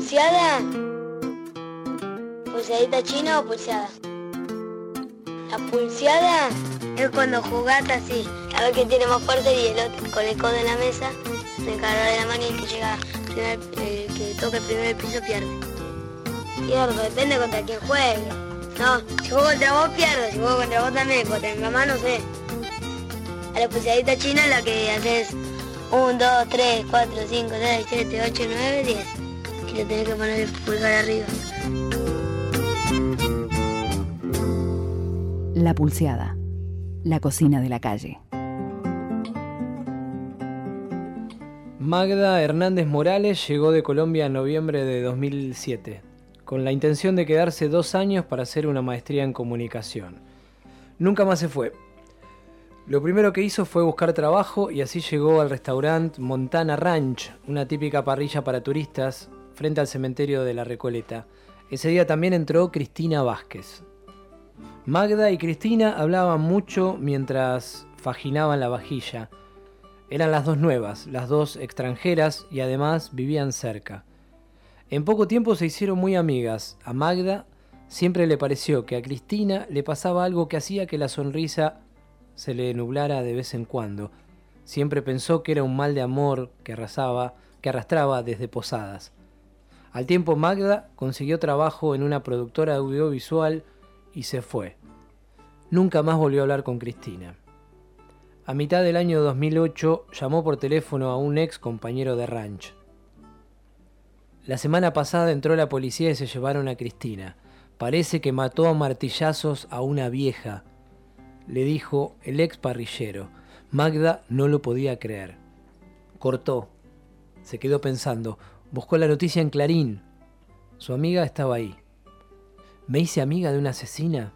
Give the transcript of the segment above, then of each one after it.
pulseada, pulseadita china o pulseada. La pulseada es cuando jugás así, a ver quién tiene más fuerte y el otro con el codo en la mesa, se encarga de la mano y el que llega el que toca el primer piso pierde. Pierdo, depende contra quién juegue. No, si juego contra vos pierdo, si juego contra vos también, contra mi mamá no sé. A la pulseadita china la que haces 1, 2, 3, 4, 5, 6, 7, 8, 9, 10. Y le tenés que poner el pulgar arriba. La pulseada. La cocina de la calle. Magda Hernández Morales llegó de Colombia en noviembre de 2007, con la intención de quedarse 2 años para hacer una maestría en comunicación. Nunca más se fue. Lo primero que hizo fue buscar trabajo y así llegó al restaurante Montana Ranch, una típica parrilla para turistas, frente al cementerio de La Recoleta. Ese día también entró Cristina Vázquez. Magda y Cristina hablaban mucho mientras faginaban la vajilla. Eran las dos nuevas, las dos extranjeras y además vivían cerca. En poco tiempo se hicieron muy amigas. A Magda siempre le pareció que a Cristina le pasaba algo que hacía que la sonrisa se le nublara de vez en cuando. Siempre pensó que era un mal de amor que arrastraba desde Posadas. Al tiempo Magda consiguió trabajo en una productora audiovisual y se fue. Nunca más volvió a hablar con Cristina. A mitad del año 2008 llamó por teléfono a un ex compañero de ranch. La semana pasada entró la policía y se llevaron a Cristina. Parece que mató a martillazos a una vieja, le dijo el ex parrillero. Magda no lo podía creer. Cortó. Se quedó pensando. Buscó la noticia en Clarín. Su amiga estaba ahí. ¿Me hice amiga de una asesina?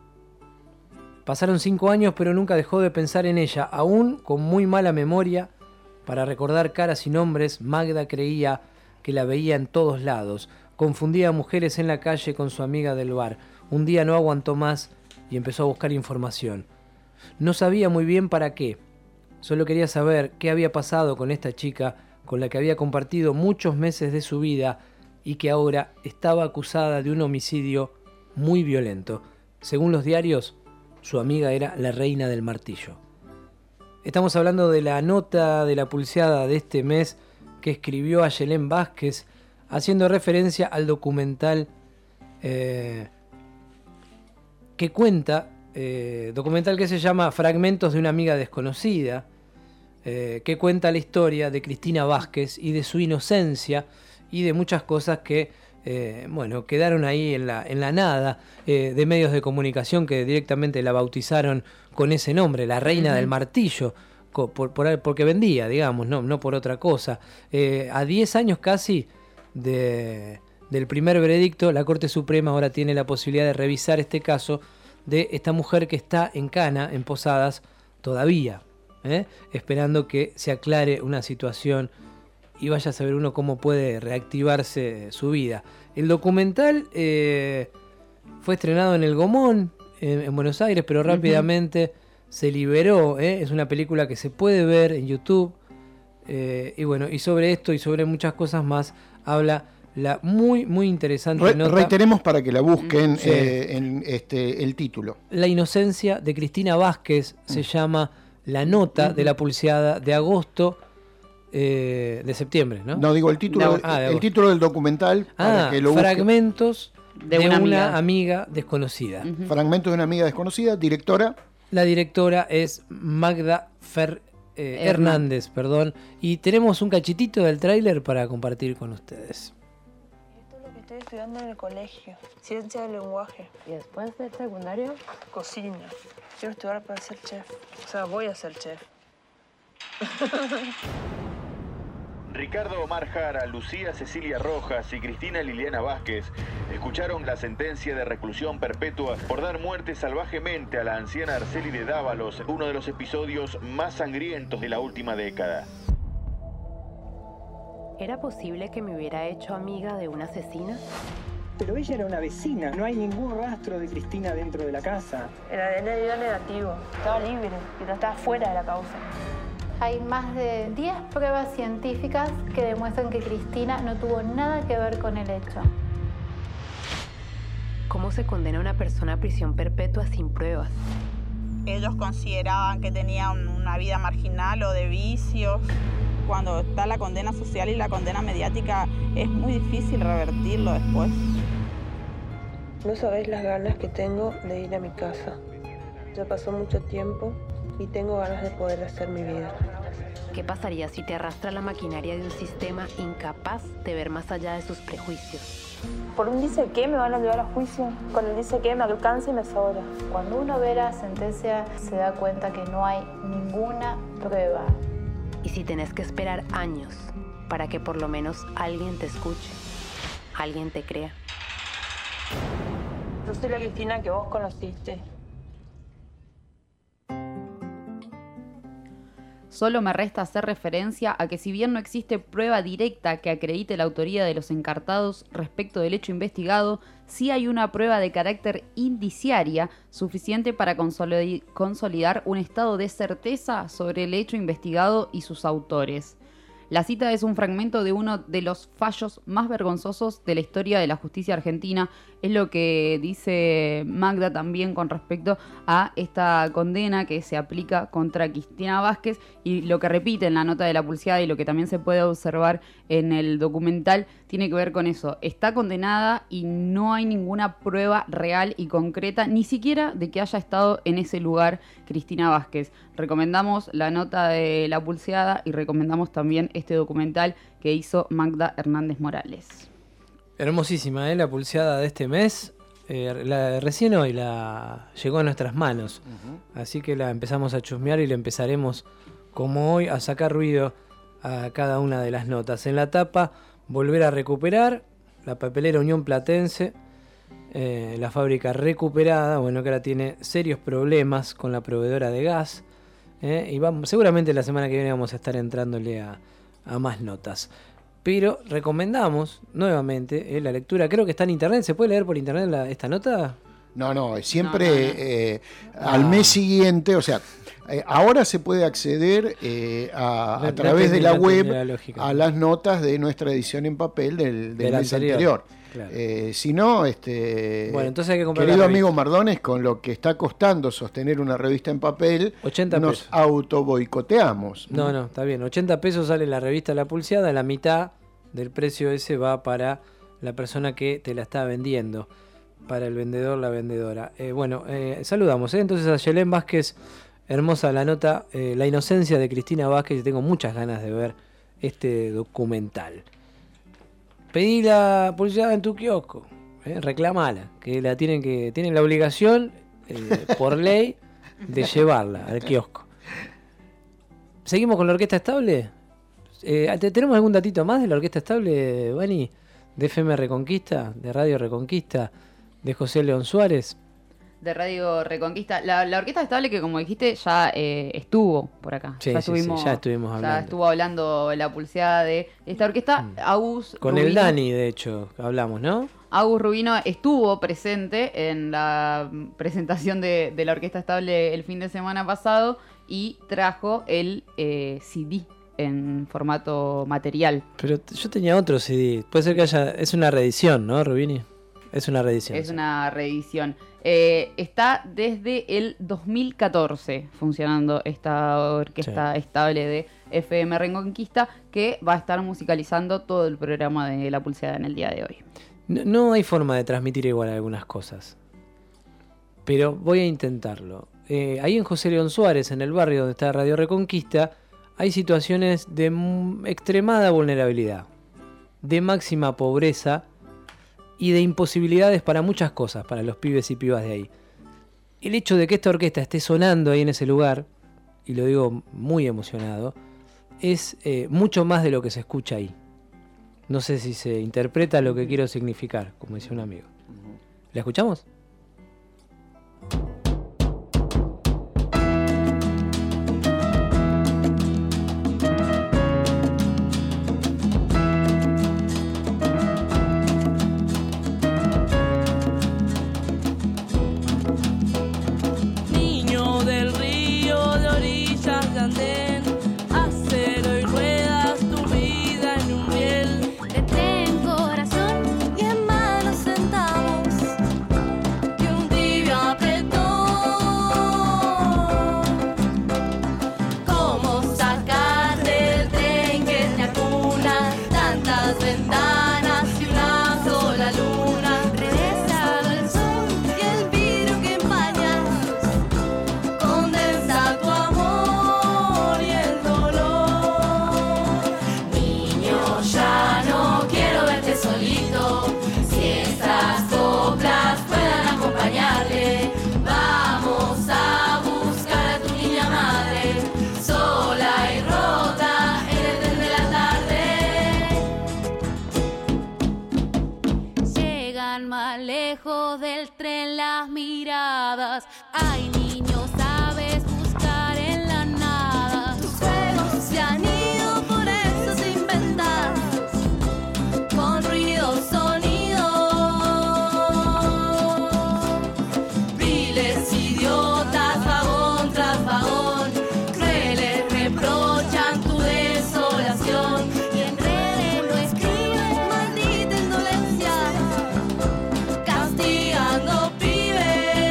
Pasaron 5 años, pero nunca dejó de pensar en ella. Aún con muy mala memoria para recordar caras y nombres, Magda creía que la veía en todos lados. Confundía a mujeres en la calle con su amiga del bar. Un día no aguantó más y empezó a buscar información. No sabía muy bien para qué. Solo quería saber qué había pasado con esta chica con la que había compartido muchos meses de su vida y que ahora estaba acusada de un homicidio muy violento. Según los diarios, su amiga era la reina del martillo. Estamos hablando de la nota de la pulseada de este mes que escribió Ayelén Vázquez, haciendo referencia al documental documental que se llama Fragmentos de una amiga desconocida, que cuenta la historia de Cristina Vázquez y de su inocencia y de muchas cosas que quedaron ahí en la nada, de medios de comunicación que directamente la bautizaron con ese nombre, la reina del martillo, porque vendía, digamos, no por otra cosa. A 10 años casi del primer veredicto, la Corte Suprema ahora tiene la posibilidad de revisar este caso de esta mujer que está en cana, en Posadas, todavía, esperando que se aclare una situación y vaya a saber uno cómo puede reactivarse su vida. El documental fue estrenado en el Gomón, en Buenos Aires, pero rápidamente se liberó. Es una película que se puede ver en YouTube. Y sobre esto y sobre muchas cosas más habla la muy interesante nota. Reiteremos para que la busquen en el título. La inocencia de Cristina Vázquez se llama la nota de la pulseada de agosto. De septiembre, ¿no? No, digo el título, el título del documental para que lo busquen. Fragmentos de una amiga desconocida. Fragmentos de una amiga desconocida, directora. La directora es Magda Hernández, perdón. Y tenemos un cachitito del tráiler para compartir con ustedes. Esto es lo que estoy estudiando en el colegio, ciencia del lenguaje. ¿Y después del secundario? Cocina. Quiero estudiar para ser chef. O sea, voy a ser chef. Ricardo Omar Jara, Lucía Cecilia Rojas y Cristina Liliana Vázquez escucharon la sentencia de reclusión perpetua por dar muerte salvajemente a la anciana Arceli de Dávalos, uno de los episodios más sangrientos de la última década. ¿Era posible que me hubiera hecho amiga de una asesina? Pero ella era una vecina, no hay ningún rastro de Cristina dentro de la casa. El ADN dio negativo, estaba libre, pero estaba fuera de la causa. Hay más de 10 pruebas científicas que demuestran que Cristina no tuvo nada que ver con el hecho. ¿Cómo se condena a una persona a prisión perpetua sin pruebas? Ellos consideraban que tenía una vida marginal o de vicios. Cuando está la condena social y la condena mediática, es muy difícil revertirlo después. No sabés las ganas que tengo de ir a mi casa. Ya pasó mucho tiempo y tengo ganas de poder hacer mi vida. ¿Qué pasaría si te arrastra la maquinaria de un sistema incapaz de ver más allá de sus prejuicios? Por un dice que me van a llevar a juicio. Con el dice que me alcanza y me sobra. Cuando uno ve la sentencia se da cuenta que no hay ninguna prueba. ¿Y si tenés que esperar años para que por lo menos alguien te escuche, alguien te crea? Yo soy la Cristina que vos conociste. Solo me resta hacer referencia a que si bien no existe prueba directa que acredite la autoría de los encartados respecto del hecho investigado, sí hay una prueba de carácter indiciaria suficiente para consolidar un estado de certeza sobre el hecho investigado y sus autores. La cita es un fragmento de uno de los fallos más vergonzosos de la historia de la justicia argentina. Es lo que dice Magda también con respecto a esta condena que se aplica contra Cristina Vázquez y lo que repite en la nota de La Pulseada y lo que también se puede observar en el documental tiene que ver con eso. Está condenada y no hay ninguna prueba real y concreta, ni siquiera de que haya estado en ese lugar Cristina Vázquez. Recomendamos la nota de La Pulseada y recomendamos también este documental que hizo Magda Hernández Morales. Hermosísima, la pulseada de este mes. Recién hoy llegó a nuestras manos. Así que la empezamos a chusmear y le empezaremos, como hoy, a sacar ruido a cada una de las notas. En la tapa, volver a recuperar. La papelera Unión Platense. La fábrica recuperada. Bueno, que ahora tiene serios problemas con la proveedora de gas. Y seguramente la semana que viene vamos a estar entrándole a más notas. Pero recomendamos nuevamente la lectura. Creo que está en internet. ¿Se puede leer por internet esta nota? No, siempre al mes siguiente, o sea, ahora se puede acceder a través de la web a las notas de nuestra edición en papel del mes anterior. Claro. Si no, bueno, entonces hay que comprar querido amigo Mardones, con lo que está costando sostener una revista en papel, 80 nos pesos. Auto boicoteamos. No, está bien. 80 pesos sale la revista La Pulseada, la mitad del precio ese va para la persona que te la está vendiendo, para el vendedor, la vendedora. Saludamos entonces a Yelén Vázquez. Hermosa la nota, La inocencia de Cristina Vázquez, y tengo muchas ganas de ver este documental. Pedí la pulseada en tu kiosco, reclamala, que tienen la obligación por ley de llevarla al kiosco. ¿Seguimos con la Orquesta Estable? ¿Tenemos algún datito más de la Orquesta Estable, Vani? De FM Reconquista, de Radio Reconquista, de José León Suárez. De Radio Reconquista. La Orquesta Estable, que como dijiste, ya estuvo por acá. Sí, ya estuvimos hablando. Ya estuvo hablando La Pulseada de esta orquesta. Agus con Rubino, el Dani, de hecho, hablamos, ¿no? Agus Rubino estuvo presente en la presentación de la Orquesta Estable el fin de semana pasado y trajo el CD en formato material. Pero yo tenía otro CD. Puede ser que es una reedición, ¿no, Rubini? Es una reedición. Es una reedición. Está desde el 2014 funcionando esta Orquesta Estable de FM Reconquista, que va a estar musicalizando todo el programa de La Pulseada en el día de hoy. No hay forma de transmitir igual algunas cosas, pero voy a intentarlo. Ahí en José León Suárez, en el barrio donde está Radio Reconquista, hay situaciones de extremada vulnerabilidad, de máxima pobreza y de imposibilidades para muchas cosas, para los pibes y pibas de ahí. El hecho de que esta orquesta esté sonando ahí en ese lugar, y lo digo muy emocionado, es mucho más de lo que se escucha ahí. No sé si se interpreta lo que quiero significar, como decía un amigo. ¿La escuchamos? Niño del río de orillas de andén, lejos del tren las miradas. Ay, niño, sabes buscar en la nada. Tus juegos se han ido, por eso te inventas con ruido, sonido. Viles idiotas, vagón tras vagón, crueles reprochan tu desolación. Y en redes lo escriben, maldita indolencia, castigando pibes.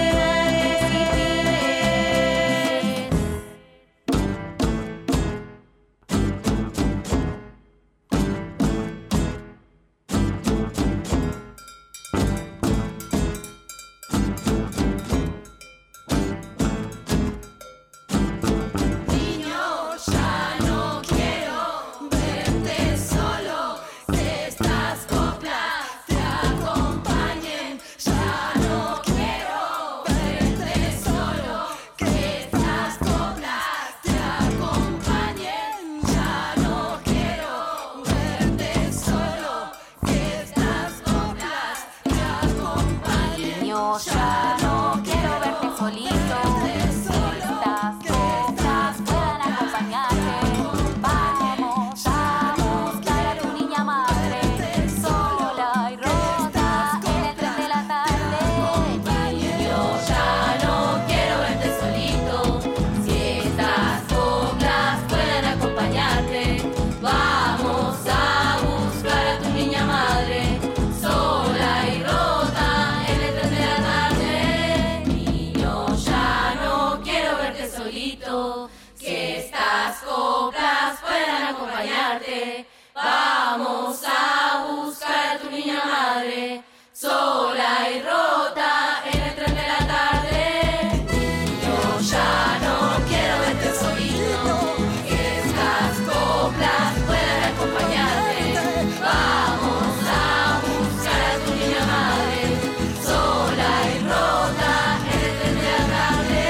Niño, ya no quiero verte solo, que estas coplas te acompañen. Ya no quiero verte solo, que estas coplas te acompañen. Ya no quiero verte solo, que estas coplas te acompañen. Niño, ya no quiero verte solito, que estas coplas puedan acompañarte. Vamos a buscar a tu niña madre, sola y rota en el tren de la tarde. Niño, ya no quiero verte solito, si estas coplas puedan acompañarte. Vamos a buscar a tu niña madre, sola y rota en el tren de la tarde. Niño, ya no quiero verte solito, que estas coplas puedan acompañarte. Vamos a buscar a tu niña madre, sola y rota en el tren de la tarde. Niño, ya no quiero verte solito, que estas coplas puedan acompañarte. Vamos a buscar a tu niña madre, sola y rota en el tren de la tarde.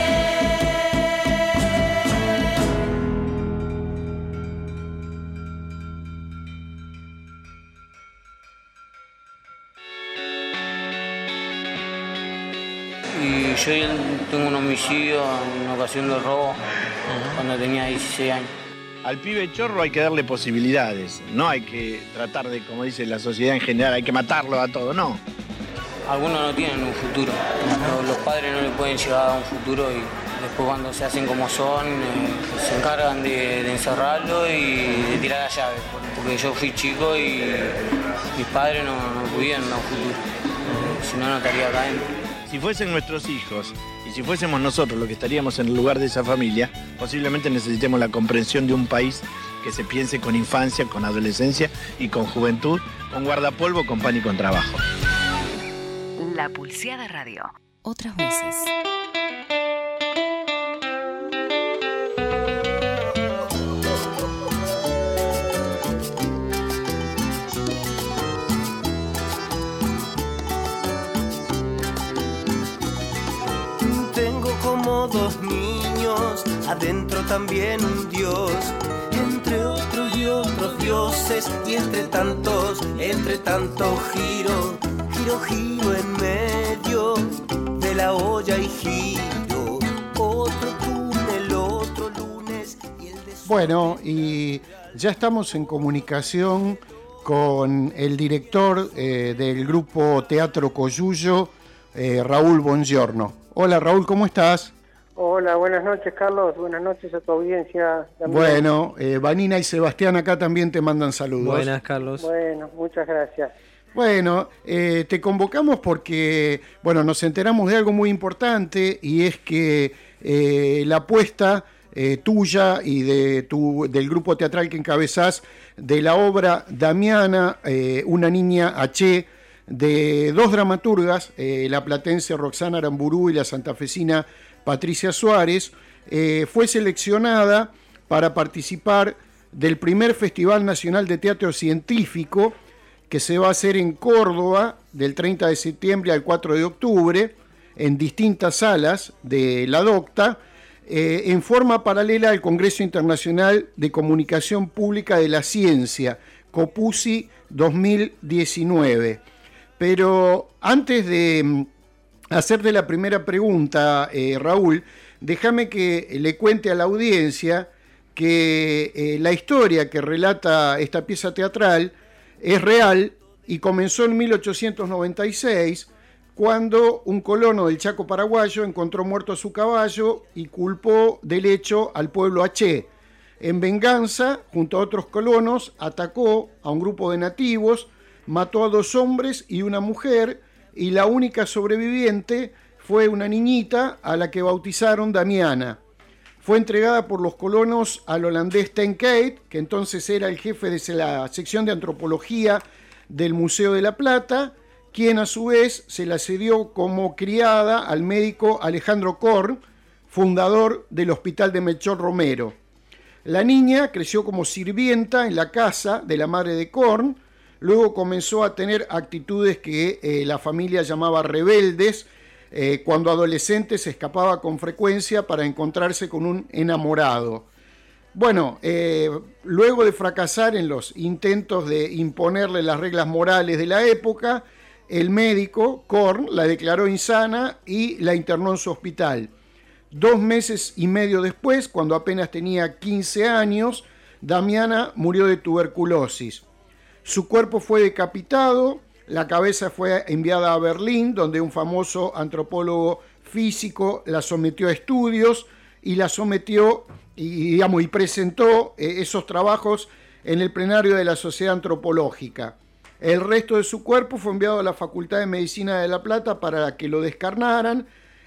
Y yo tengo un homicidio en ocasión de robo cuando tenía 16 años. Al pibe chorro hay que darle posibilidades, no hay que tratar de, como dice la sociedad en general, hay que matarlo a todo, no. Algunos no tienen un futuro, los padres no le pueden llevar a un futuro y después cuando se hacen como son, se encargan de encerrarlo y de tirar la llave, porque yo fui chico y mis padres no pudieron dar un futuro, si no, no estaría acá adentro. Si fuesen nuestros hijos y si fuésemos nosotros los que estaríamos en el lugar de esa familia, posiblemente necesitemos la comprensión de un país que se piense con infancia, con adolescencia y con juventud, con guardapolvo, con pan y con trabajo. La Pulseada Radio. Otras voces. Tengo como dos niños, adentro también un dios, entre otros y otros dioses, y entre tanto giro en medio de la olla y giro, otro túnel, otro lunes y el de... Bueno, y ya estamos en comunicación con el director del grupo Teatro Coyuyo, Raúl Bongiorno. Hola Raúl, ¿cómo estás? Hola, buenas noches Carlos, buenas noches a tu audiencia también. Bueno, Vanina y Sebastián acá también te mandan saludos. Buenas, Carlos. Bueno, muchas gracias. Bueno, te convocamos porque, bueno, nos enteramos de algo muy importante y es que la apuesta tuya y del grupo teatral que encabezás de la obra Damiana, una niña H, de dos dramaturgas, la platense Roxana Aramburú y la santafesina Patricia Suárez, fue seleccionada para participar del primer Festival Nacional de Teatro Científico que se va a hacer en Córdoba del 30 de septiembre al 4 de octubre en distintas salas de la DOCTA, en forma paralela al Congreso Internacional de Comunicación Pública de la Ciencia, COPUSI 2019. Pero antes de hacerte la primera pregunta, Raúl, déjame que le cuente a la audiencia que la historia que relata esta pieza teatral es real y comenzó en 1896, cuando un colono del Chaco paraguayo encontró muerto a su caballo y culpó del hecho al pueblo Aché. En venganza, junto a otros colonos, atacó a un grupo de nativos, mató a 2 hombres y una mujer, y la única sobreviviente fue una niñita a la que bautizaron Damiana. Fue entregada por los colonos al holandés Ten Cate, que entonces era el jefe de la sección de antropología del Museo de la Plata, quien a su vez se la cedió como criada al médico Alejandro Korn, fundador del Hospital de Melchor Romero. La niña creció como sirvienta en la casa de la madre de Korn, luego comenzó a tener actitudes que la familia llamaba rebeldes. Cuando adolescente se escapaba con frecuencia para encontrarse con un enamorado. Bueno, luego de fracasar en los intentos de imponerle las reglas morales de la época, el médico, Korn, la declaró insana y la internó en su hospital. 2 meses y medio después, cuando apenas tenía 15 años, Damiana murió de tuberculosis. Su cuerpo fue decapitado, la cabeza fue enviada a Berlín, donde un famoso antropólogo físico la sometió a estudios y la sometió y presentó esos trabajos en el plenario de la Sociedad Antropológica. El resto de su cuerpo fue enviado a la Facultad de Medicina de La Plata para que lo descarnaran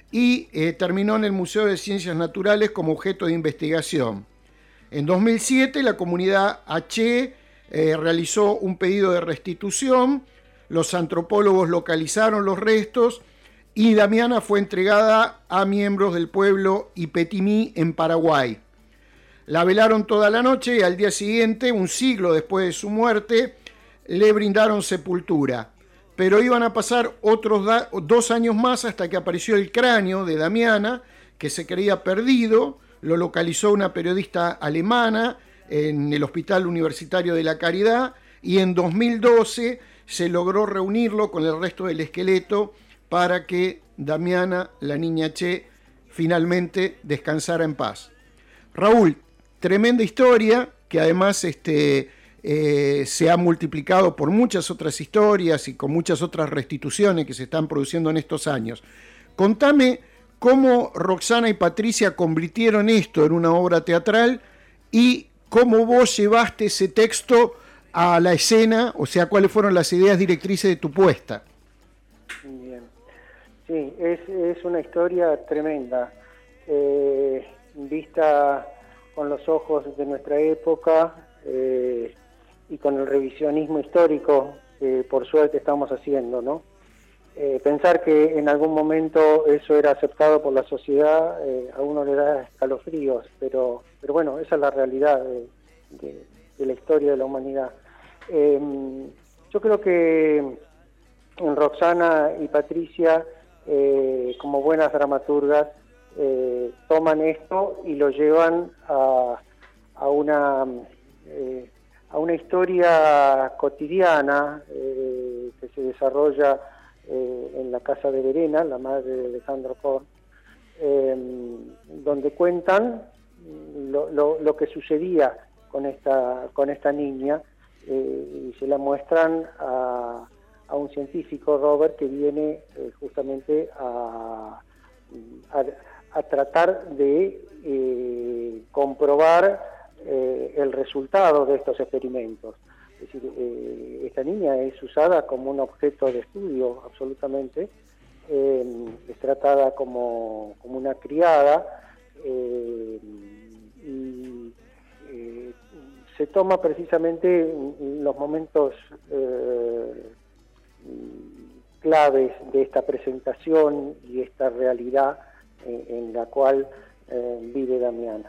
y terminó en el Museo de Ciencias Naturales como objeto de investigación. En 2007 la comunidad Aché realizó un pedido de restitución, los antropólogos localizaron los restos y Damiana fue entregada a miembros del pueblo Ipetimí en Paraguay. La velaron toda la noche y al día siguiente, un siglo después de su muerte, le brindaron sepultura. Pero iban a pasar otros 2 años más hasta que apareció el cráneo de Damiana, que se creía perdido. Lo localizó una periodista alemana en el Hospital Universitario de la Caridad y en 2012 se logró reunirlo con el resto del esqueleto para que Damiana, la niña Che, finalmente descansara en paz. Raúl, tremenda historia que además se ha multiplicado por muchas otras historias y con muchas otras restituciones que se están produciendo en estos años. Contame cómo Roxana y Patricia convirtieron esto en una obra teatral y cómo vos llevaste ese texto a la escena, o sea, cuáles fueron las ideas directrices de tu puesta. Bien. Sí, es una historia tremenda, vista con los ojos de nuestra época y con el revisionismo histórico que por suerte estamos haciendo, ¿no? Pensar que en algún momento eso era aceptado por la sociedad, a uno le da escalofríos, pero bueno, esa es la realidad de la historia de la humanidad. Yo creo que en Roxana y Patricia, como buenas dramaturgas, toman esto y lo llevan a una historia cotidiana que se desarrolla en la casa de Verena, la madre de Alejandro Korn, donde cuentan lo que sucedía con esta niña y se la muestran a un científico, Robert, que viene justamente a tratar de comprobar el resultado de estos experimentos. Es decir, esta niña es usada como un objeto de estudio absolutamente, es tratada como una criada y se toma precisamente los momentos claves de esta presentación y esta realidad en la cual vive Damiana.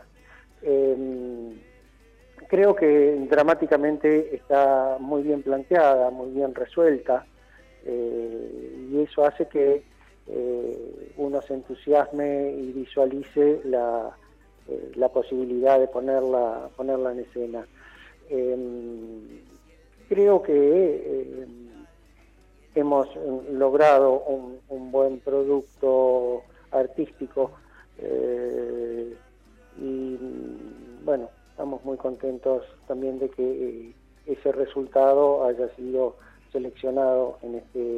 Creo que dramáticamente está muy bien planteada, muy bien resuelta, y eso hace que uno se entusiasme y visualice la posibilidad de ponerla en escena. Creo que hemos logrado un buen producto artístico y bueno, estamos muy contentos también de que ese resultado haya sido seleccionado en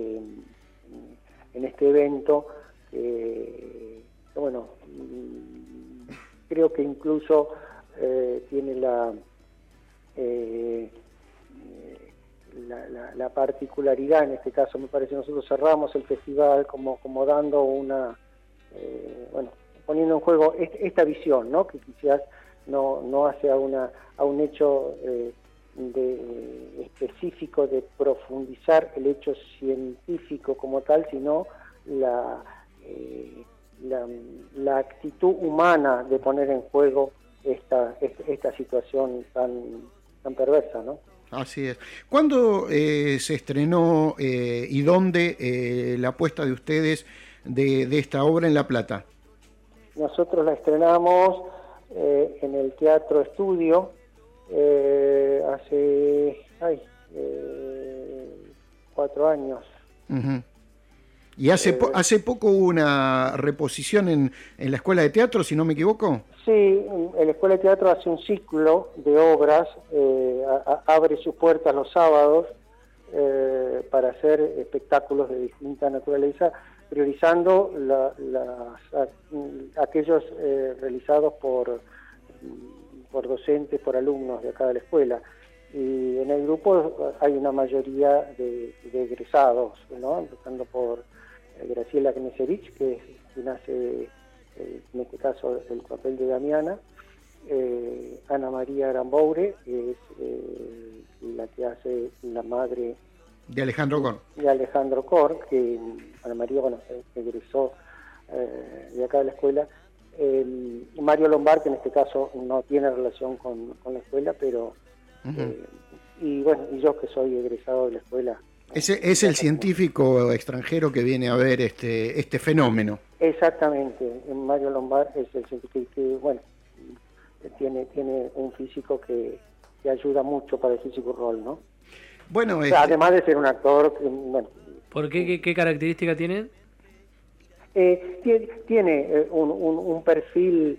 este evento, que bueno, creo que incluso tiene la particularidad, en este caso me parece, nosotros cerramos el festival como dando una, bueno, poniendo en juego esta visión, ¿no? Que quizás no hace a un hecho específico de profundizar el hecho científico como tal, sino la actitud humana de poner en juego esta situación tan perversa, ¿no? Así es. ¿Cuándo se estrenó y dónde la apuesta de ustedes de esta obra en La Plata? Nosotros la estrenamos en el Teatro Estudio hace 4 años. Uh-huh. Y hace poco hubo una reposición en la Escuela de Teatro, si no me equivoco. Sí, en la Escuela de Teatro hace un ciclo de obras, abre sus puertas los sábados para hacer espectáculos de distinta naturaleza, priorizando aquellos realizados por docentes, por alumnos de acá de la escuela. Y en el grupo hay una mayoría de egresados, ¿no? Empezando por Graciela Knesevich, que es quien hace, en este caso, el papel de Damiana, Ana María Aramboure, que es la que hace la madre de Alejandro Cor. De Alejandro Cor, que Ana María, bueno, egresó de acá de la escuela. Mario Lombard, que en este caso no tiene relación con la escuela, pero y bueno, y yo que soy egresado de la escuela. Es el científico extranjero que viene a ver este fenómeno. Exactamente, Mario Lombard es el científico que bueno, tiene un físico que ayuda mucho para el físico rol, ¿no? Bueno, o sea, además de ser un actor, bueno. ¿Por qué? ¿Qué característica tiene? Tiene un perfil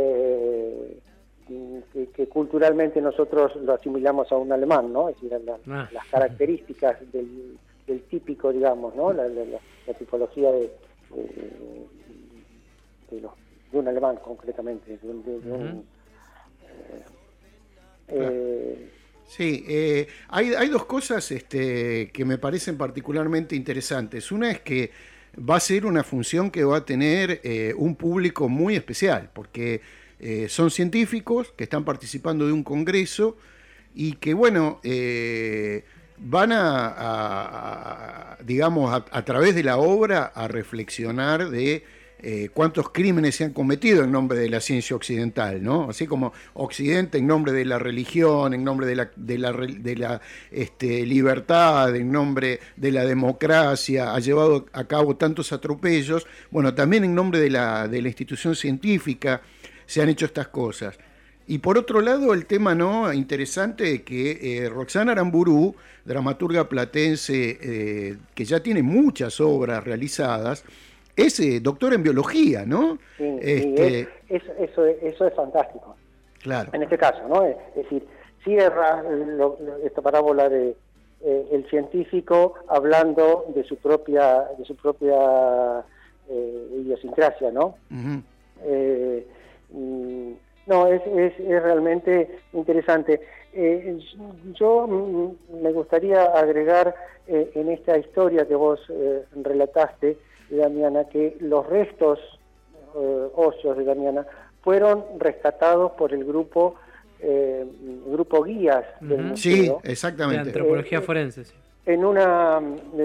que culturalmente nosotros lo asimilamos a un alemán, ¿no? Es decir, las características del típico, digamos, ¿no? La tipología de un alemán, concretamente. Sí, hay dos cosas que me parecen particularmente interesantes. Una es que va a ser una función que va a tener un público muy especial, porque son científicos que están participando de un congreso y que, bueno, van digamos, a través de la obra a reflexionar de cuántos crímenes se han cometido en nombre de la ciencia occidental, ¿no? Así como Occidente en nombre de la religión, en nombre de la libertad, en nombre de la democracia, ha llevado a cabo tantos atropellos. Bueno, también en nombre de la institución científica se han hecho estas cosas. Y por otro lado, el tema no interesante de que Roxana Aramburu, dramaturga platense que ya tiene muchas obras realizadas, es doctora en biología, ¿no? Sí, eso es fantástico. Claro. En este caso, ¿no? Es decir, cierra esta parábola de el científico hablando de su propia idiosincrasia, ¿no? Uh-huh. No, es realmente interesante. Yo me gustaría agregar en esta historia que vos relataste, Damiana, que los restos óseos de Damiana fueron rescatados por el grupo guías del museo. Sí, exactamente. De antropología forense. Sí. En una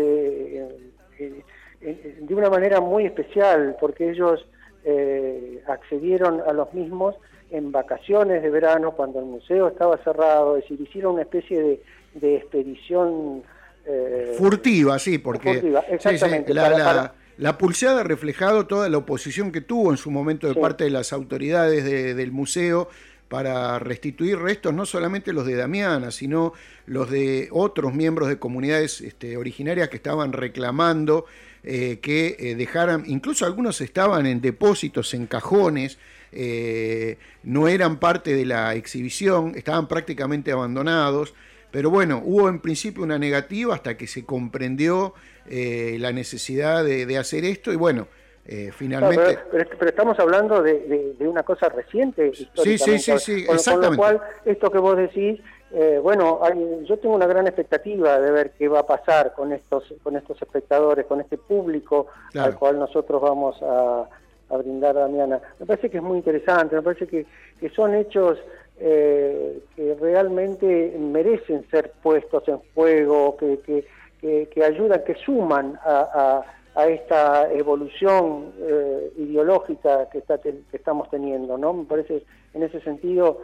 de una manera muy especial, porque ellos accedieron a los mismos en vacaciones de verano, cuando el museo estaba cerrado, es decir, hicieron una especie de expedición furtiva, sí, porque furtiva, exactamente, sí, la pulseada ha reflejado toda la oposición que tuvo en su momento de parte de las autoridades del museo para restituir restos, no solamente los de Damiana, sino los de otros miembros de comunidades originarias que estaban reclamando que dejaran, incluso algunos estaban en depósitos, en cajones, no eran parte de la exhibición, estaban prácticamente abandonados, pero bueno, hubo en principio una negativa hasta que se comprendió la necesidad de hacer esto y bueno, finalmente... Pero estamos hablando de una cosa reciente históricamente. Sí, con exactamente. lo cual, esto que vos decís, yo tengo una gran expectativa de ver qué va a pasar con estos espectadores, con este público al cual nosotros vamos a brindar a Damiana. Me parece que es muy interesante, me parece que son hechos que realmente merecen ser puestos en juego, que ayudan, que suman a esta evolución ideológica que estamos teniendo, ¿no? Me parece, en ese sentido,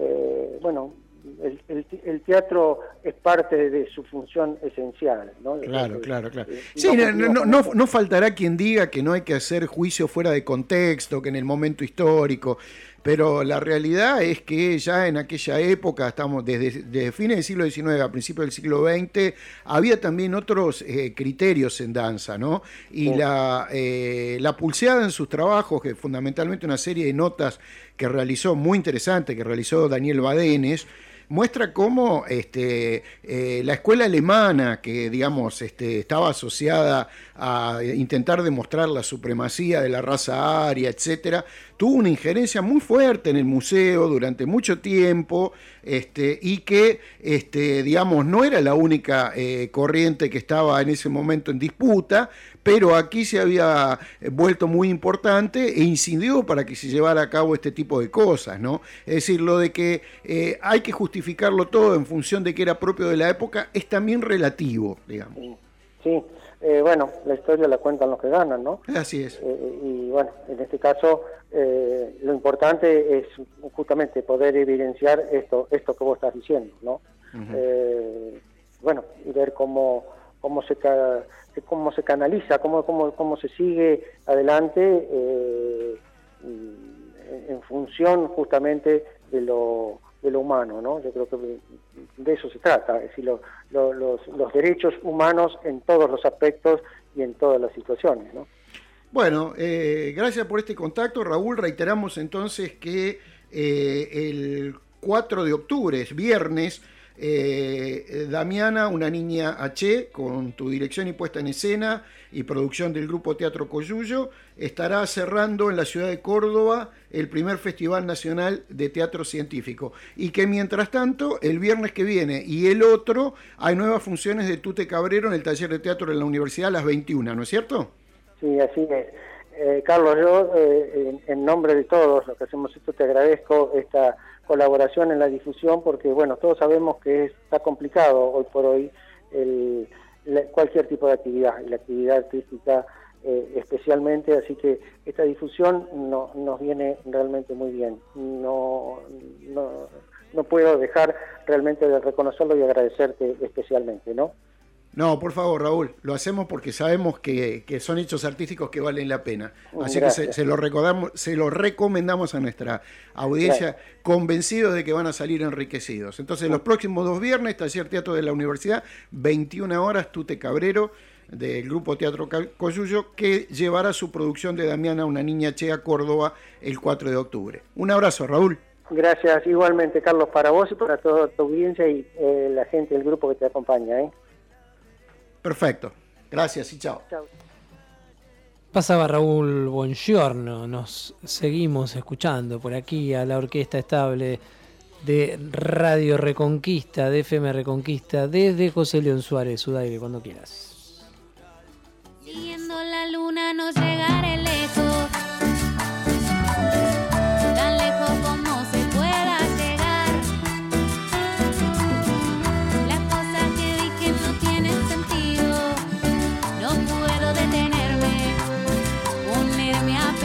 el teatro es parte de su función esencial, ¿no? Claro. Sí, no faltará quien diga que no hay que hacer juicio fuera de contexto, que en el momento histórico, pero la realidad es que ya en aquella época, estamos desde fines del siglo XIX a principios del siglo XX, había también otros criterios en danza, ¿no? Y la Pulseada en sus trabajos, que fundamentalmente una serie de notas que realizó, muy interesante, que realizó Daniel Badenes, muestra cómo la escuela alemana, que digamos estaba asociada a intentar demostrar la supremacía de la raza aria, etcétera, tuvo una injerencia muy fuerte en el museo durante mucho tiempo, y que digamos no era la única corriente que estaba en ese momento en disputa, pero aquí se había vuelto muy importante e incidió para que se llevara a cabo este tipo de cosas, ¿no? Es decir, lo de que hay que justificarlo todo en función de que era propio de la época es también relativo, digamos. Sí, la historia la cuentan los que ganan, ¿no? Así es. Y bueno, en este caso lo importante es justamente poder evidenciar esto que vos estás diciendo, ¿no? Y ver cómo se canaliza, cómo se sigue adelante en función justamente de lo humano, ¿no? Yo creo que de eso se trata, es decir, los derechos humanos en todos los aspectos y en todas las situaciones, ¿no? Bueno, gracias por este contacto, Raúl. Reiteramos entonces que el 4 de octubre, es viernes, Damiana, una niña H, con tu dirección y puesta en escena y producción del Grupo Teatro Coyuyo, estará cerrando en la ciudad de Córdoba el primer Festival Nacional de Teatro Científico, y que mientras tanto el viernes que viene y el otro hay nuevas funciones de Tute Cabrero en el taller de teatro de la universidad a las 21, ¿no es cierto? Sí, así es. Carlos, yo en nombre de todos los que hacemos esto te agradezco esta colaboración en la difusión, porque bueno, todos sabemos que está complicado hoy por hoy cualquier tipo de actividad, y la actividad artística especialmente, así que esta difusión nos viene realmente muy bien. No puedo dejar realmente de reconocerlo y agradecerte especialmente, ¿no? No, por favor, Raúl, lo hacemos porque sabemos que son hechos artísticos que valen la pena. Así Gracias. que se lo recomendamos a nuestra audiencia, Gracias. convencidos de que van a salir enriquecidos. Entonces, los próximos 2 viernes, Taller Teatro de la Universidad, 21 horas, Tute Cabrero, del Grupo Teatro Coyuyo, que llevará su producción de Damiana, una niña Che, a Córdoba el 4 de octubre. Un abrazo, Raúl. Gracias, igualmente, Carlos, para vos y para toda tu audiencia y la gente del grupo que te acompaña, ¿eh? Perfecto. Gracias y chao. Pasaba Raúl Bongiorno, nos seguimos escuchando por aquí a la orquesta estable de Radio Reconquista, de FM Reconquista, desde José León Suárez, Sudaire, cuando quieras. Siguiendo la luna nos llegaré lejos, tan lejos como se pueda llegar. Las cosas que dije no tienen sentido, no puedo detenerme, ponerme a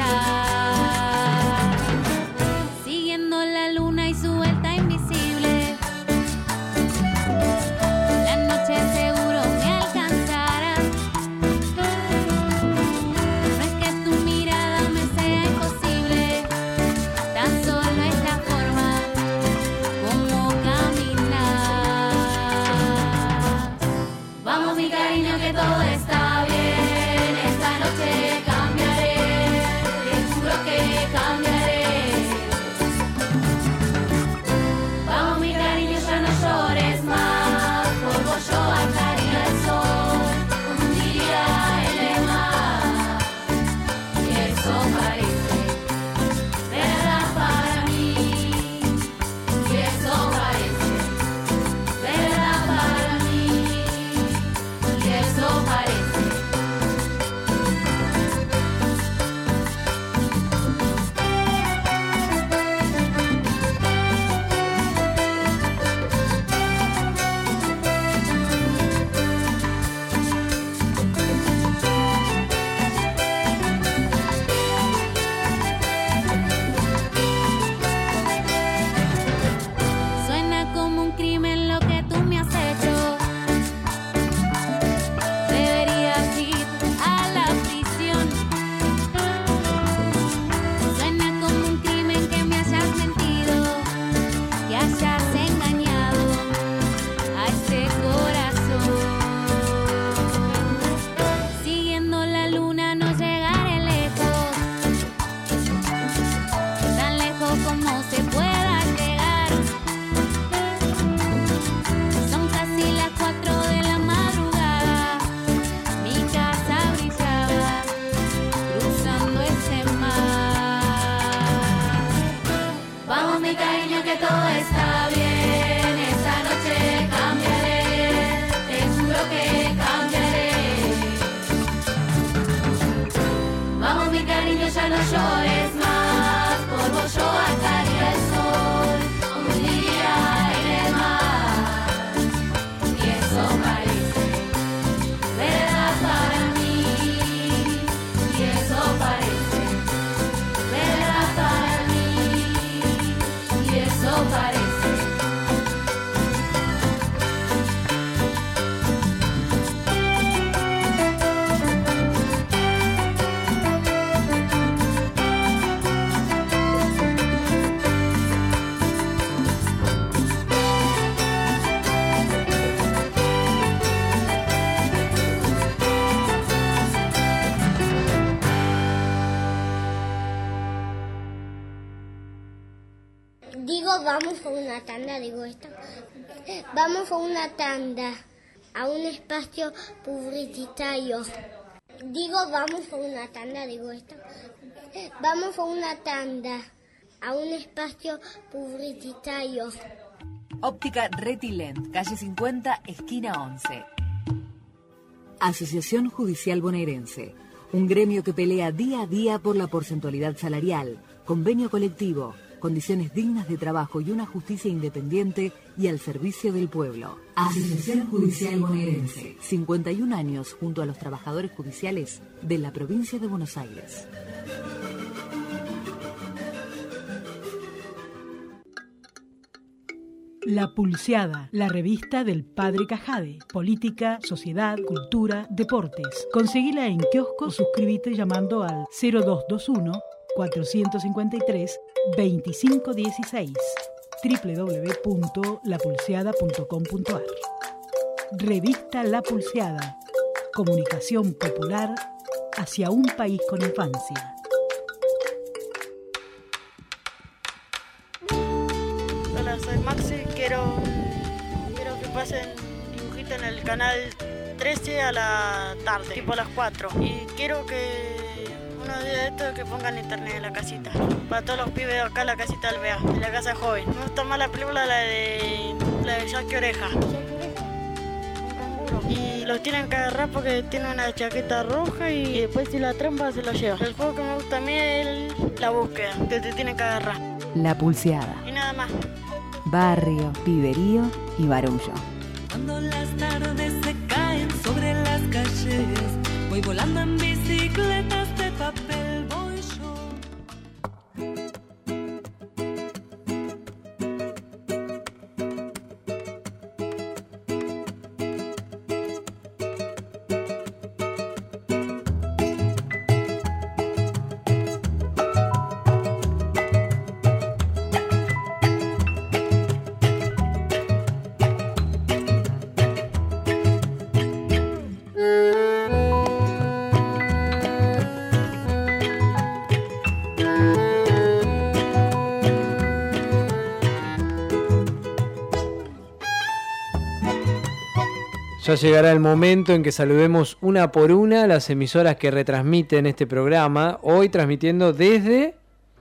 pensar. Siguiendo la luna y su vuelta invisible, la noche seguro me alcanzará. No es una tanda, digo esto. Vamos a una tanda, a un espacio publicitario. Digo, vamos a una tanda, digo esto. Vamos a una tanda, a un espacio publicitario. Óptica Retilent, calle 50, esquina 11. Asociación Judicial Bonaerense, un gremio que pelea día a día por la porcentualidad salarial, convenio colectivo, condiciones dignas de trabajo y una justicia independiente y al servicio del pueblo. Asociación Judicial Bonaerense, 51 años junto a los trabajadores judiciales de la provincia de Buenos Aires. La Pulseada, la revista del Padre Cajade. Política, sociedad, cultura, deportes. Conseguila en kiosco o suscríbete llamando al 0221-453-2516. www.lapulseada.com.ar. Revista La Pulseada. Comunicación popular hacia un país con infancia. Hola, soy Maxi, quiero que pasen dibujito en el canal 13 a la tarde, tipo a las 4. Y quiero que unos días de estos que pongan internet en la casita. Para todos los pibes de acá, la casita del BEA, en la casa joven. Me gusta más la película, la de Jackie Oreja. Y los tienen que agarrar porque tiene una chaqueta roja y después si la trampa se la lleva. El juego que me gusta a mí es la búsqueda, que te tienen que agarrar. La Pulseada. Y nada más. Barrio, piberío y barullo. Cuando las tardes se caen sobre las calles, voy volando en bicicletas de papel, voy yo. Ya llegará el momento en que saludemos una por una las emisoras que retransmiten este programa. Hoy transmitiendo desde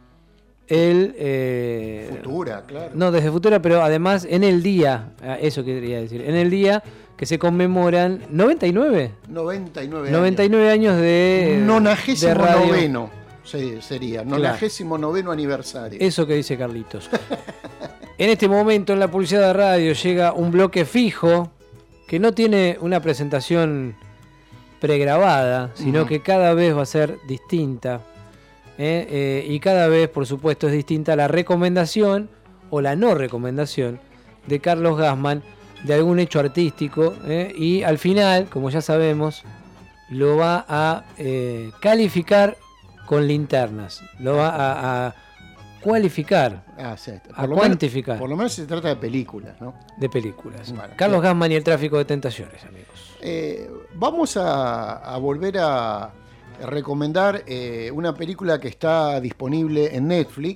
el... Futura, claro. No, desde Futura, pero además en el día, eso quería decir, en el día que se conmemoran 99 años de 99 sería, 99 aniversario. Eso que dice Carlitos. En este momento en la Pulseada Radio llega un bloque fijo que no tiene una presentación pregrabada, sino que cada vez va a ser distinta. Y cada vez, por supuesto, es distinta la recomendación o la no recomendación de Carlos Gassman de algún hecho artístico. Y al final, como ya sabemos, lo va a calificar con linternas. Lo va a cualificar, a cuantificar. Por lo menos se trata de películas, ¿no? De películas. Bueno, Carlos Gassman y el tráfico de tentaciones, amigos. Vamos a volver a recomendar una película que está disponible en Netflix.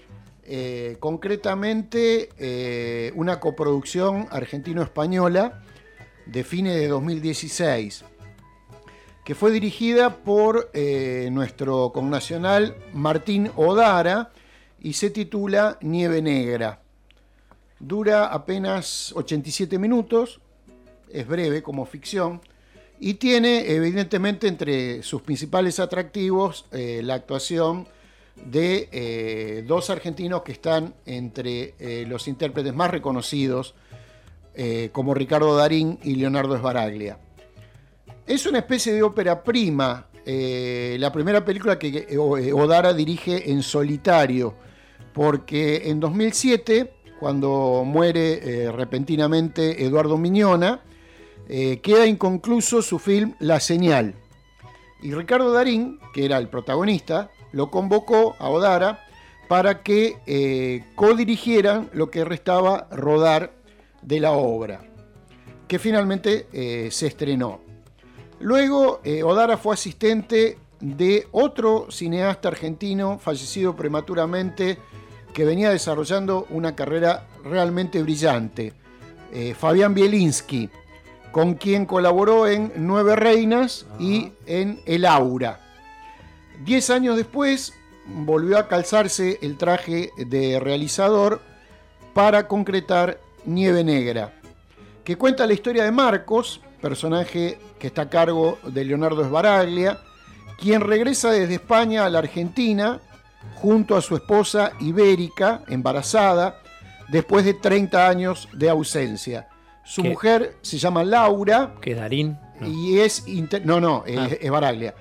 Concretamente, una coproducción argentino-española de fines de 2016, que fue dirigida por nuestro connacional Martín Odara, y se titula Nieve Negra. Dura apenas 87 minutos, es breve como ficción, y tiene evidentemente entre sus principales atractivos la actuación de dos argentinos que están entre los intérpretes más reconocidos, como Ricardo Darín y Leonardo Sbaraglia. Es una especie de ópera prima, la primera película que Odara dirige en solitario, porque en 2007, cuando muere repentinamente Eduardo Miñona, queda inconcluso su film La Señal. Y Ricardo Darín, que era el protagonista, lo convocó a Odara para que codirigieran lo que restaba rodar de la obra, que finalmente se estrenó. Luego, Odara fue asistente de otro cineasta argentino fallecido prematuramente que venía desarrollando una carrera realmente brillante, Fabián Bielinski, con quien colaboró en 9 Reinas y en El Aura. 10 años después volvió a calzarse el traje de realizador para concretar Nieve Negra, que cuenta la historia de Marcos, personaje que está a cargo de Leonardo Sbaraglia, quien regresa desde España a la Argentina junto a su esposa Ibérica, embarazada, después de 30 años de ausencia. Su mujer se llama Laura. ¿Que es Darín? No. Y es... Sbaraglia.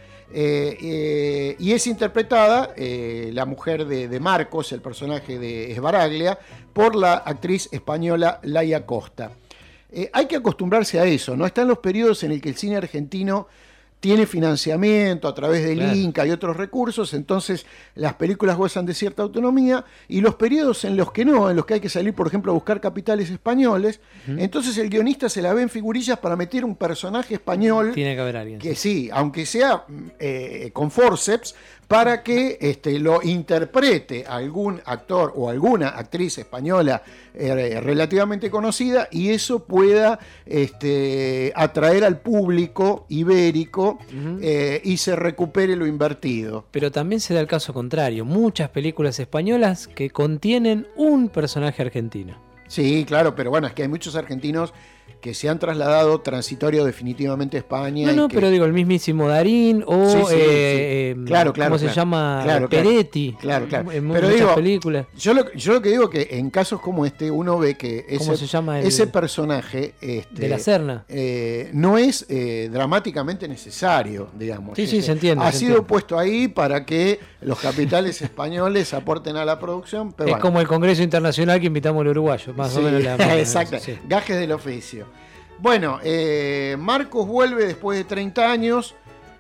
Y es interpretada, la mujer de Marcos, el personaje de Sbaraglia, por la actriz española Laia Costa. Hay que acostumbrarse a eso, ¿no? Están los periodos en el que el cine argentino tiene financiamiento a través del Inca y otros recursos, entonces las películas gozan de cierta autonomía, y los periodos en los que no, en los que hay que salir, por ejemplo, a buscar capitales españoles, entonces el guionista se la ve en figurillas para meter un personaje español. Tiene que haber alguien. Que sí, aunque sea con forceps, para que lo interprete algún actor o alguna actriz española relativamente conocida, y eso pueda atraer al público ibérico y se recupere lo invertido. Pero también se da el caso contrario, muchas películas españolas que contienen un personaje argentino. Sí, claro, pero bueno, es que hay muchos argentinos que se han trasladado transitorio definitivamente a España. No, pero digo, el mismísimo Darín o Claro, ¿cómo se llama? Peretti. Claro. En pero muchas películas. Yo lo que digo que en casos como este uno ve que ese personaje de la Serna no es dramáticamente necesario, digamos. Sí, se entiende. Ha sido puesto ahí para que los capitales españoles aporten a la producción. Pero es como el Congreso Internacional que invitamos al uruguayo, más o menos. Exacto, gajes del oficio. Bueno, Marcos vuelve después de 30 años,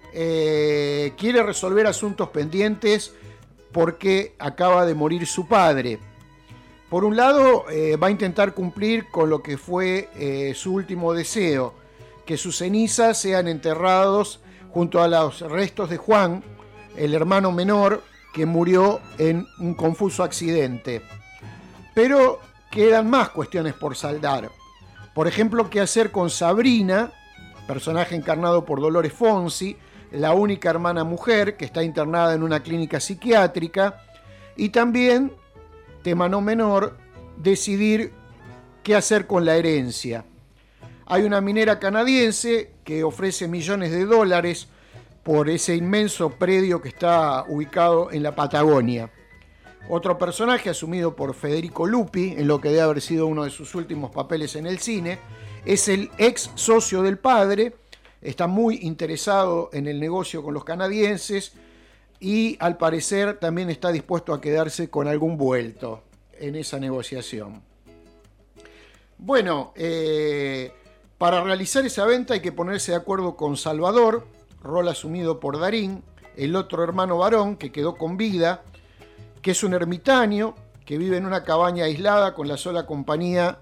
quiere resolver asuntos pendientes porque acaba de morir su padre. Por un lado, va a intentar cumplir con lo que fue su último deseo, que sus cenizas sean enterrados junto a los restos de Juan, el hermano menor, que murió en un confuso accidente. Pero quedan más cuestiones por saldar. Por ejemplo, qué hacer con Sabrina, personaje encarnado por Dolores Fonsi, la única hermana mujer que está internada en una clínica psiquiátrica, y también, tema no menor, decidir qué hacer con la herencia. Hay una minera canadiense que ofrece millones de dólares por ese inmenso predio que está ubicado en la Patagonia. Otro personaje asumido por Federico Lupi, en lo que debe haber sido uno de sus últimos papeles en el cine, es el ex socio del padre, está muy interesado en el negocio con los canadienses y al parecer también está dispuesto a quedarse con algún vuelto en esa negociación. Bueno, para realizar esa venta hay que ponerse de acuerdo con Salvador, rol asumido por Darín, el otro hermano varón que quedó con vida, que es un ermitaño que vive en una cabaña aislada con la sola compañía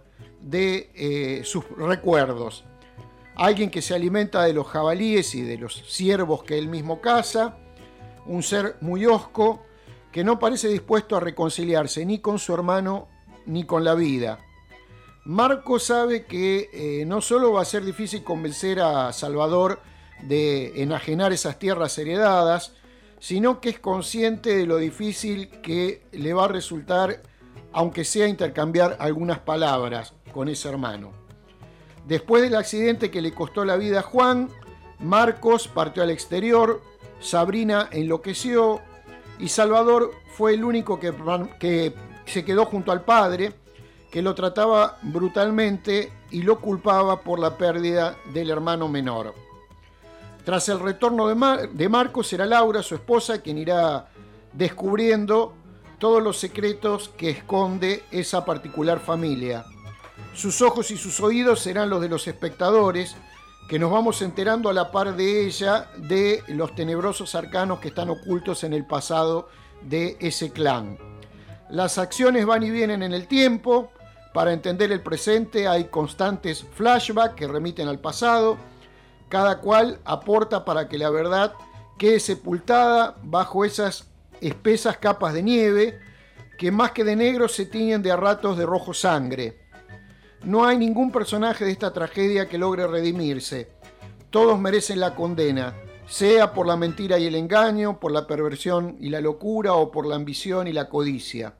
de sus recuerdos. Alguien que se alimenta de los jabalíes y de los ciervos que él mismo caza, un ser muy hosco que no parece dispuesto a reconciliarse ni con su hermano ni con la vida. Marco sabe que no solo va a ser difícil convencer a Salvador de enajenar esas tierras heredadas, sino que es consciente de lo difícil que le va a resultar, aunque sea intercambiar algunas palabras con ese hermano. Después del accidente que le costó la vida a Juan, Marcos partió al exterior, Sabrina enloqueció y Salvador fue el único que se quedó junto al padre, que lo trataba brutalmente y lo culpaba por la pérdida del hermano menor. Tras el retorno de Marcos, será Laura, su esposa, quien irá descubriendo todos los secretos que esconde esa particular familia. Sus ojos y sus oídos serán los de los espectadores, que nos vamos enterando a la par de ella de los tenebrosos arcanos que están ocultos en el pasado de ese clan. Las acciones van y vienen en el tiempo. Para entender el presente hay constantes flashbacks que remiten al pasado. Cada cual aporta para que la verdad quede sepultada bajo esas espesas capas de nieve que más que de negro se tiñen de a ratos de rojo sangre. No hay ningún personaje de esta tragedia que logre redimirse. Todos merecen la condena, sea por la mentira y el engaño, por la perversión y la locura o por la ambición y la codicia.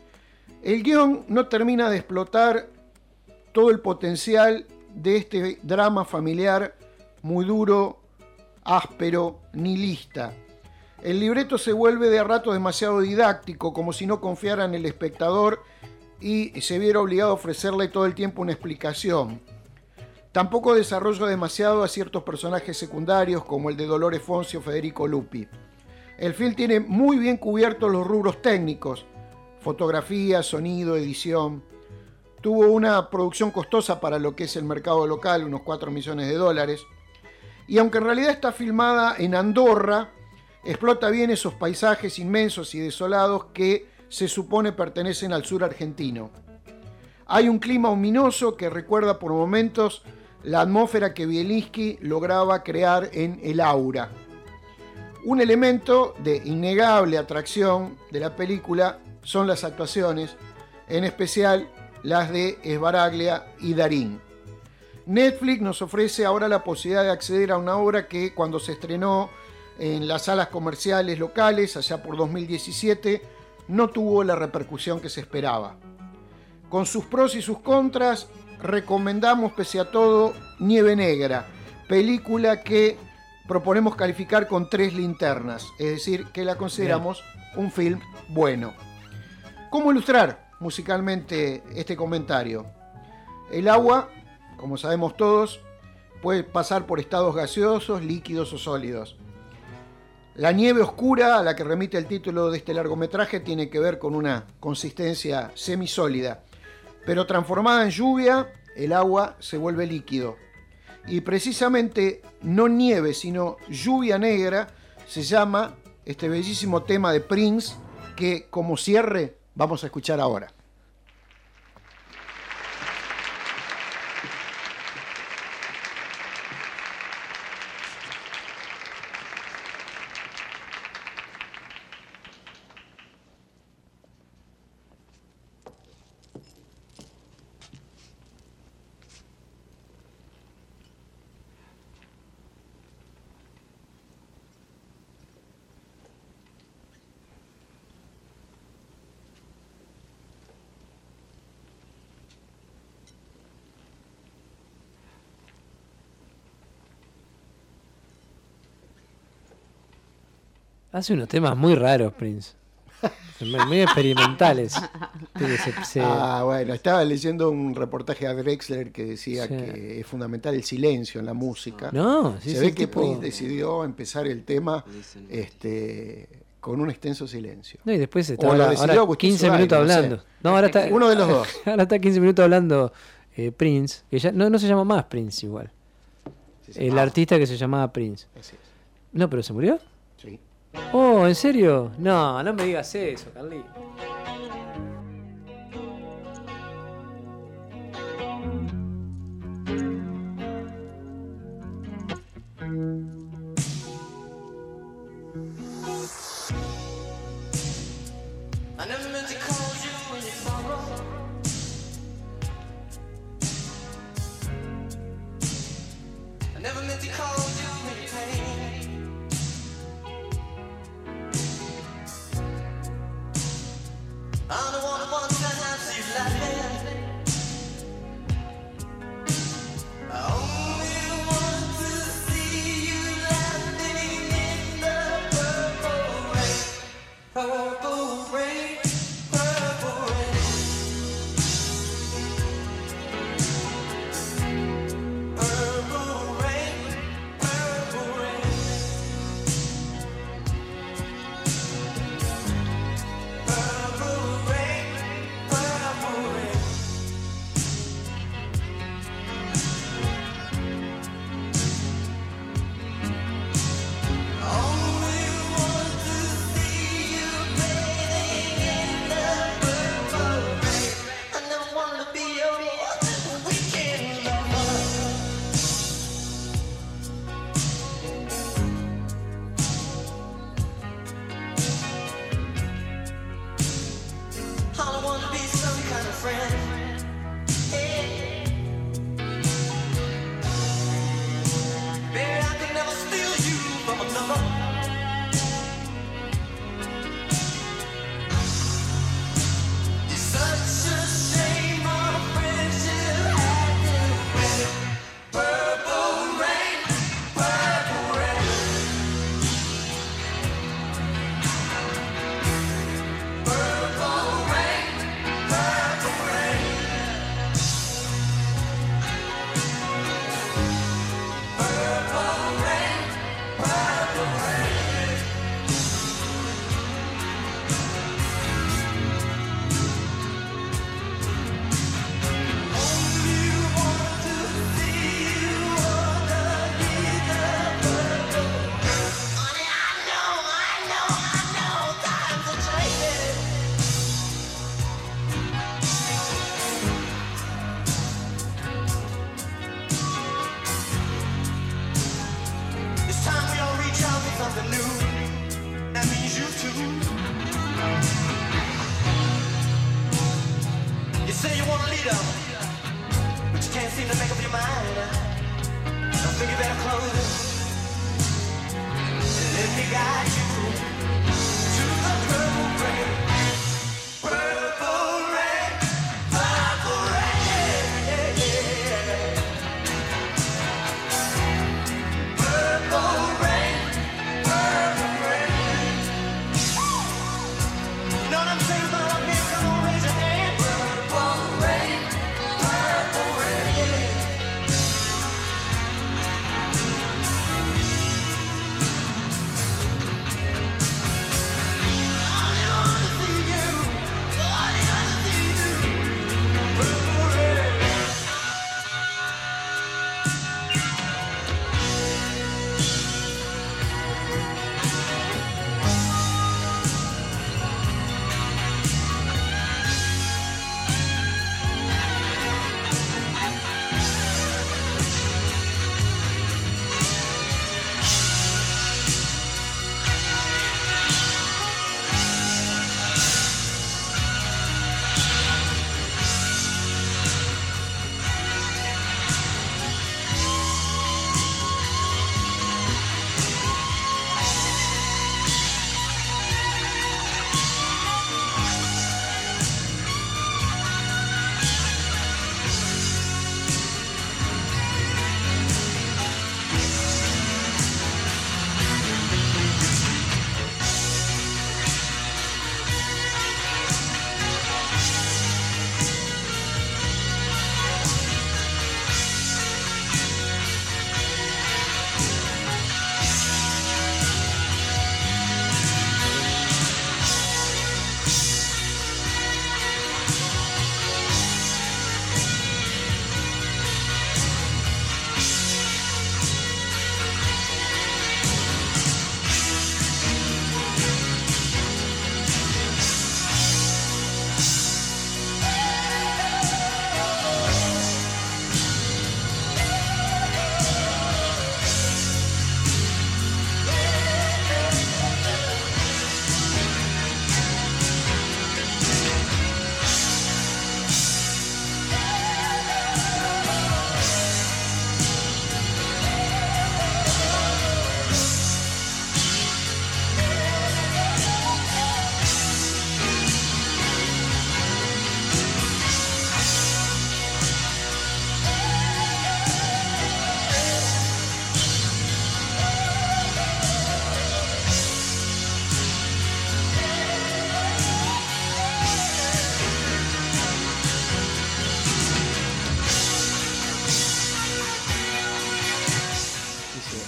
El guión no termina de explotar todo el potencial de este drama familiar muy duro, áspero, nihilista. El libreto se vuelve de a ratos demasiado didáctico, como si no confiara en el espectador y se viera obligado a ofrecerle todo el tiempo una explicación. Tampoco desarrolla demasiado a ciertos personajes secundarios, como el de Dolores Fonsi o Federico Lupi. El film tiene muy bien cubiertos los rubros técnicos: fotografía, sonido, edición. Tuvo una producción costosa para lo que es el mercado local, unos 4 millones de dólares. Y aunque en realidad está filmada en Andorra, explota bien esos paisajes inmensos y desolados que se supone pertenecen al sur argentino. Hay un clima ominoso que recuerda por momentos la atmósfera que Bielinski lograba crear en El Aura. Un elemento de innegable atracción de la película son las actuaciones, en especial las de Sbaraglia y Darín. Netflix nos ofrece ahora la posibilidad de acceder a una obra que, cuando se estrenó en las salas comerciales locales allá por 2017, no tuvo la repercusión que se esperaba. Con sus pros y sus contras, recomendamos pese a todo Nieve Negra, película que proponemos calificar con 3 linternas, es decir, que la consideramos un film bueno. ¿Cómo ilustrar musicalmente este comentario? El agua, como sabemos todos, puede pasar por estados gaseosos, líquidos o sólidos. La nieve oscura, a la que remite el título de este largometraje, tiene que ver con una consistencia semisólida, pero transformada en lluvia, el agua se vuelve líquido. Y precisamente no nieve, sino lluvia negra, se llama este bellísimo tema de Prince, que como cierre vamos a escuchar ahora. Hace unos temas muy raros, Prince. Muy experimentales. Bueno, estaba leyendo un reportaje a Drexler que decía que es fundamental el silencio en la música. Se ve que Prince decidió empezar el tema con un extenso silencio. No, y después está ahora 15 minutos hablando. No sé. No, ahora está, uno de los dos. Ahora está 15 minutos hablando Prince, que ya no se llama más Prince igual. El artista que se llamaba Prince. No, pero ¿se murió? Sí. Oh, ¿en serio? No, no me digas eso, Carly.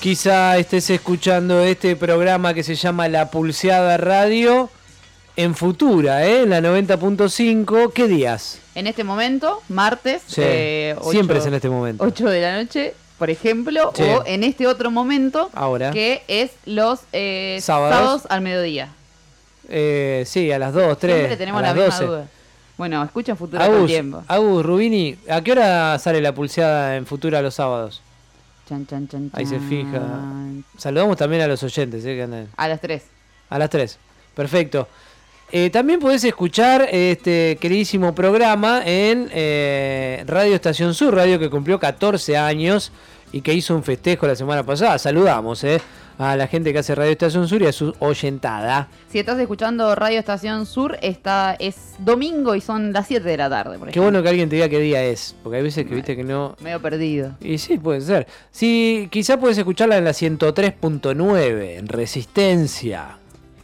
Quizá estés escuchando este programa que se llama La Pulseada Radio en Futura, en la 90.5. ¿Qué días? En este momento, martes. Sí, siempre es en este momento. 8 de la noche, por ejemplo, Sí. o en este otro momento, Ahora. que es los sábados al mediodía. Sí, a las 2, 3, Siempre tenemos a la las misma 12. duda. Bueno, escucha Futura todo el tiempo. Agus, Rubini, ¿a qué hora sale La Pulseada en Futura los sábados? Chan, chan, chan, Ahí se chan. fija. Saludamos también a los oyentes, que andan. A las 3. A las 3. Perfecto. También podés escuchar este queridísimo programa en Radio Estación Sur, radio que cumplió 14 años y que hizo un festejo la semana pasada. Saludamos a la gente que hace Radio Estación Sur y a su oyentada. Si estás escuchando Radio Estación Sur, es domingo y son las 7 de la tarde, por Qué ejemplo. bueno que alguien te diga qué día es, porque hay veces que viste que no... Medio perdido. Y sí, puede ser. Sí, quizá puedes escucharla en la 103.9, en Resistencia.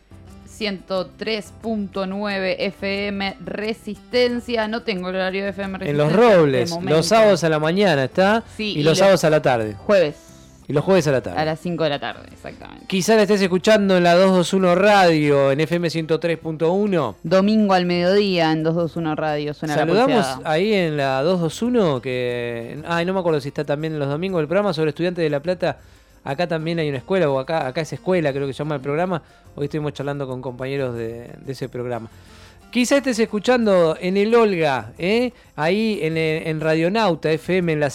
103.9 FM Resistencia. No tengo el horario de FM En Resistencia. Los Robles, de momento. los sábados a la mañana está, Sí, y los sábados a la tarde. Jueves. Y los jueves a la tarde. A las 5 de la tarde, exactamente. Quizá la estés escuchando en la 221 Radio, en FM 103.1. Domingo al mediodía en 221 Radio suena la Saludamos pulseada. ahí en la 221, que... Ay, no me acuerdo si está también en los domingos el programa sobre Estudiantes de La Plata. Acá también hay una escuela, o acá es escuela, creo que se llama el programa. Hoy estuvimos charlando con compañeros de ese programa. Quizá estés escuchando en el Olga, ahí en Radionauta FM, en la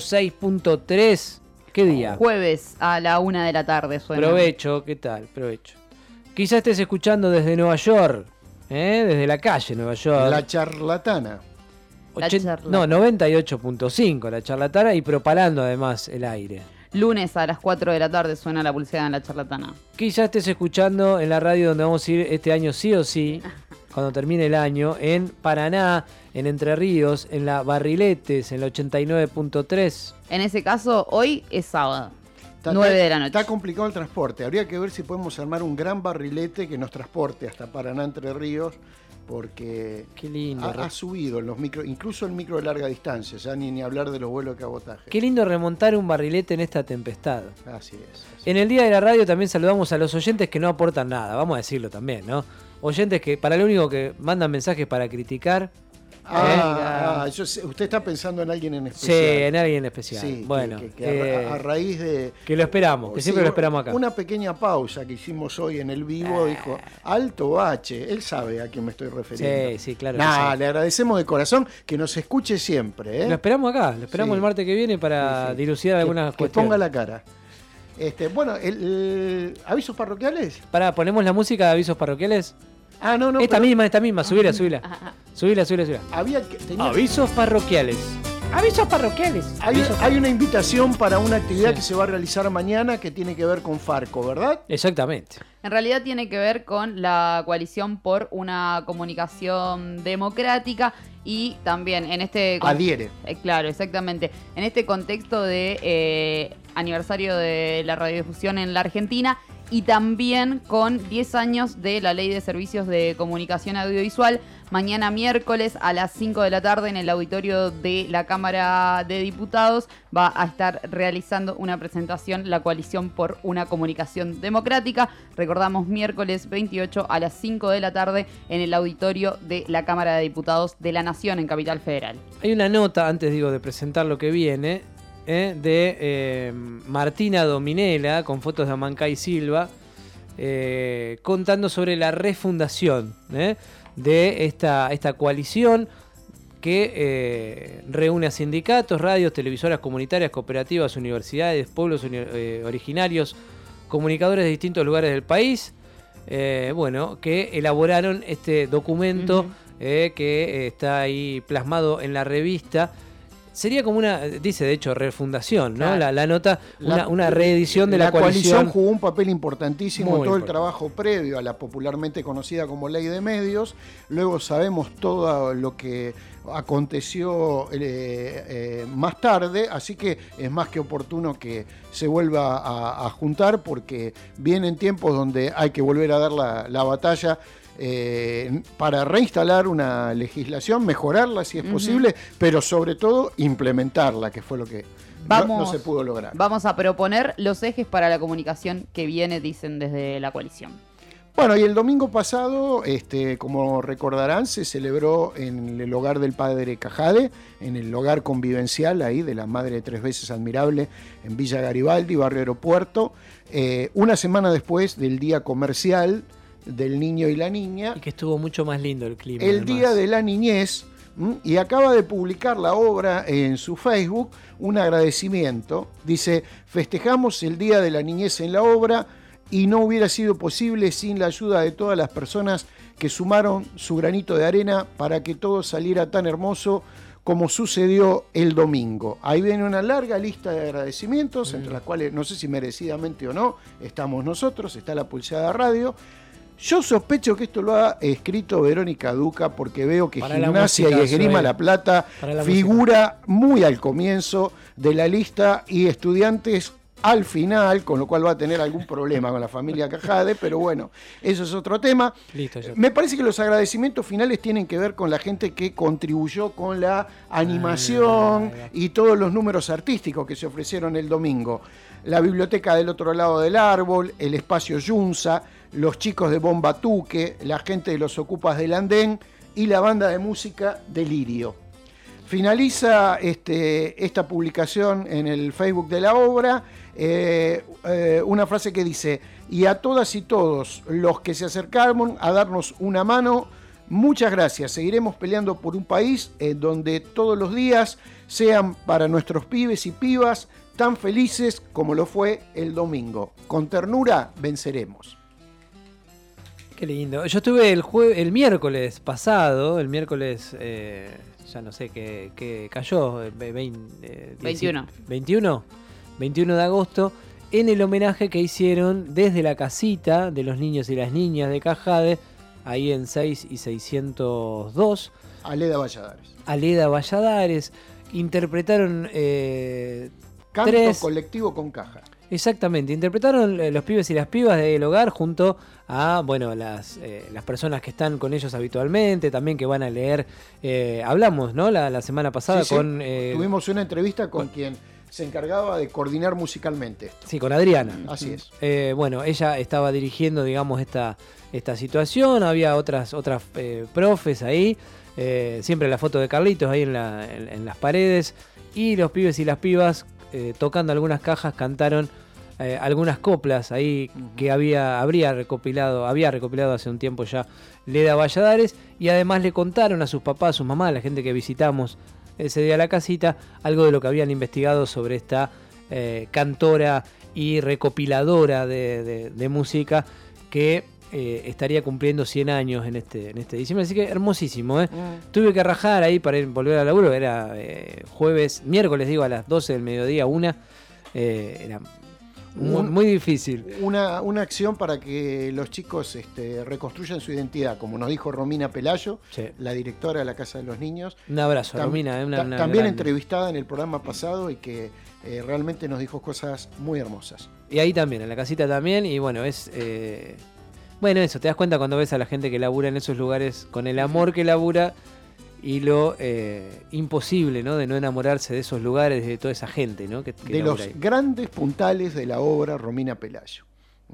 106.3. ¿Qué día? Jueves a la 1 de la tarde suena. Provecho, ¿qué tal? Provecho. Quizá estés escuchando desde Nueva York, desde la calle Nueva York. La Charlatana. No, 98.5 La Charlatana, y propalando además el aire. Lunes a las 4 de la tarde suena la pulseada en La Charlatana. Quizá estés escuchando en la radio donde vamos a ir este año sí o sí, cuando termine el año, en Paraná, en Entre Ríos, en la Barriletes, en la 89.3. En ese caso, hoy es sábado, 9 de la noche. Está complicado el transporte. Habría que ver si podemos armar un gran barrilete que nos transporte hasta Paraná, Entre Ríos, porque qué lindo, ha subido en los micros, incluso el micro de larga distancia, ya ni hablar de los vuelos de cabotaje. Qué lindo remontar un barrilete en esta tempestad. Así es. En el Día de la Radio también saludamos a los oyentes que no aportan nada, vamos a decirlo también, ¿no? Oyentes que para lo único que mandan mensajes para criticar. Usted está pensando en alguien en especial. Sí, en alguien en especial. Sí, bueno, que a raíz de... que lo esperamos, que siempre lo esperamos acá. Una pequeña pausa que hicimos hoy en el vivo, dijo, alto bache, él sabe a quién me estoy refiriendo. Sí, claro. Le agradecemos de corazón que nos escuche siempre. Lo esperamos acá, lo esperamos el martes que viene para dilucidar algunas cuestiones. Que ponga la cara. Bueno, ¿avisos parroquiales? ¿Ponemos la música de avisos parroquiales? No. Esta misma, subila. Subila. Avisos parroquiales. Avisos parroquiales. Hay una invitación para una actividad que se va a realizar mañana que tiene que ver con Farco, ¿verdad? Exactamente. En realidad tiene que ver con la coalición por una comunicación democrática y también en este... Adhiere. Claro, exactamente. En este contexto de aniversario de la radiodifusión en la Argentina y también con 10 años de la Ley de Servicios de Comunicación Audiovisual. Mañana miércoles a las 5 de la tarde en el auditorio de la Cámara de Diputados va a estar realizando una presentación la Coalición por una Comunicación Democrática. Recordamos, miércoles 28 a las 5 de la tarde en el auditorio de la Cámara de Diputados de la Nación en Capital Federal. Hay una nota, antes de presentar lo que viene, de Martina Dominela, con fotos de Amancay Silva, contando sobre la refundación de esta coalición que reúne a sindicatos, radios, televisoras comunitarias, cooperativas, universidades, pueblos originarios, comunicadores de distintos lugares del país, que elaboraron este documento que está ahí plasmado en la revista. Sería como dice de hecho, refundación, ¿no? Claro. La nota, una reedición de la coalición. La coalición jugó un papel importantísimo en todo el trabajo previo a la popularmente conocida como Ley de Medios. Luego sabemos todo lo que aconteció más tarde, así que es más que oportuno que se vuelva a juntar, porque vienen tiempos donde hay que volver a dar la batalla para reinstalar una legislación, mejorarla si es posible, pero sobre todo implementarla, que fue lo que no se pudo lograr. Vamos a proponer los ejes para la comunicación que viene, dicen desde la coalición. Bueno, y el domingo pasado, como recordarán, se celebró en el hogar del padre Cajade, en el hogar convivencial ahí de la Madre 3 veces Admirable en Villa Garibaldi, barrio Aeropuerto, una semana después del Día Comercial del Niño y la Niña. Y que estuvo mucho más lindo el clima. El Día de la Niñez, y acaba de publicar la obra en su Facebook un agradecimiento. Dice: festejamos el Día de la Niñez en la obra, y no hubiera sido posible sin la ayuda de todas las personas que sumaron su granito de arena para que todo saliera tan hermoso como sucedió el domingo. Ahí viene una larga lista de agradecimientos, entre las cuales, no sé si merecidamente o no, estamos nosotros, está la Pulseada Radio. Yo sospecho que esto lo ha escrito Verónica Duca, porque veo que para Gimnasia y Esgrima La Plata figura muy al comienzo de la lista y Estudiantes al final, con lo cual va a tener algún problema con la familia Cajade, pero bueno, eso es otro tema. Listo, ya. Me parece que los agradecimientos finales tienen que ver con la gente que contribuyó con la animación y todos los números artísticos que se ofrecieron el domingo. La biblioteca del otro lado del árbol, el espacio Yunza, los chicos de Bombatuque, la gente de los Ocupas del Andén y la banda de música Delirio. Finaliza esta publicación en el Facebook de la obra una frase que dice: y a todas y todos los que se acercaron a darnos una mano, muchas gracias. Seguiremos peleando por un país donde todos los días sean para nuestros pibes y pibas tan felices como lo fue el domingo. Con ternura venceremos. Qué lindo. Yo estuve el miércoles pasado, ya no sé qué cayó, 21 de agosto, en el homenaje que hicieron desde la casita de los niños y las niñas de Cajade, ahí en 6 y 602. Aleda Valladares. Interpretaron canto colectivo con caja. Exactamente, interpretaron los pibes y las pibas del hogar junto a las personas que están con ellos habitualmente, también que van a leer. Hablamos, ¿no? La semana pasada con... Tuvimos una entrevista con quien se encargaba de coordinar musicalmente. Sí, con Adriana. Así es. Ella estaba dirigiendo, digamos, esta situación. Había otras profes ahí. Siempre la foto de Carlitos ahí en las paredes. Y los pibes y las pibas tocando algunas cajas cantaron algunas coplas ahí que había recopilado hace un tiempo ya Leda Valladares, y además le contaron a sus papás, a sus mamás, a la gente que visitamos ese día a la casita, algo de lo que habían investigado sobre esta cantora y recopiladora de música que estaría cumpliendo 100 años en este diciembre, así que hermosísimo. Tuve que rajar ahí para volver al laburo, era miércoles a las 12 del mediodía, era muy difícil. Una acción para que los chicos reconstruyan su identidad, como nos dijo Romina Pelayo, la directora de la Casa de los Niños. Un abrazo, Romina. También entrevistada en el programa pasado y que realmente nos dijo cosas muy hermosas. Y ahí también, en la casita también, y bueno, eso, te das cuenta cuando ves a la gente que labura en esos lugares con el amor que labura y lo imposible, ¿no?, de no enamorarse de esos lugares, de toda esa gente, ¿no?, que de los ahí. Grandes puntales de la obra Romina Pelayo.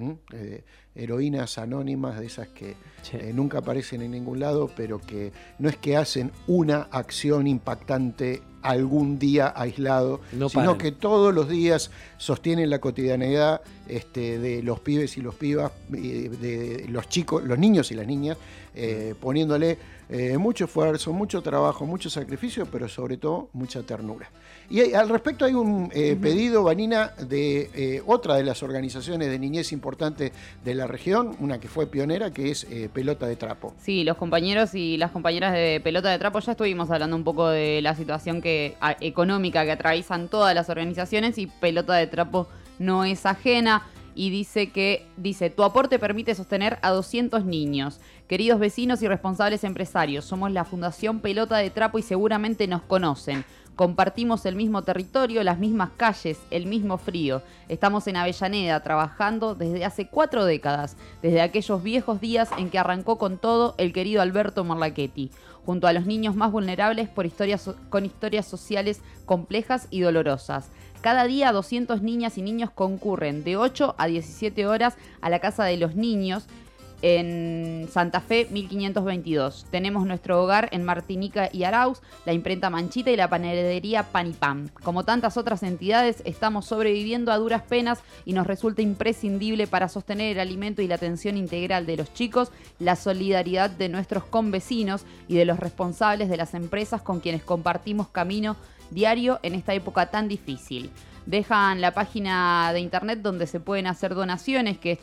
Heroínas anónimas de esas que nunca aparecen en ningún lado, pero que no es que hacen una acción impactante algún día aislado, sino que todos los días sostienen la cotidianeidad de los pibes y los pibas, de los chicos, los niños y las niñas, poniéndole mucho esfuerzo, mucho trabajo, mucho sacrificio, pero sobre todo mucha ternura. Y al respecto hay un pedido, Vanina, de otra de las organizaciones de niñez importantes de la región, una que fue pionera, que es Pelota de Trapo. Sí, los compañeros y las compañeras de Pelota de Trapo ya estuvimos hablando un poco de la situación económica que atraviesan todas las organizaciones, y Pelota de Trapo no es ajena. Y dice, tu aporte permite sostener a 200 niños. Queridos vecinos y responsables empresarios, somos la Fundación Pelota de Trapo y seguramente nos conocen. Compartimos el mismo territorio, las mismas calles, el mismo frío. Estamos en Avellaneda trabajando desde hace 4 décadas, desde aquellos viejos días en que arrancó con todo el querido Alberto Morlachetti, junto a los niños más vulnerables con historias sociales complejas y dolorosas. Cada día 200 niñas y niños concurren de 8 a 17 horas a la Casa de los Niños en Santa Fe 1522. Tenemos nuestro hogar en Martinica y Arauz, la imprenta Manchita y la panadería Pan y Pan. Como tantas otras entidades, estamos sobreviviendo a duras penas y nos resulta imprescindible para sostener el alimento y la atención integral de los chicos, la solidaridad de nuestros convecinos y de los responsables de las empresas con quienes compartimos camino diario en esta época tan difícil. Dejan la página de internet donde se pueden hacer donaciones, que es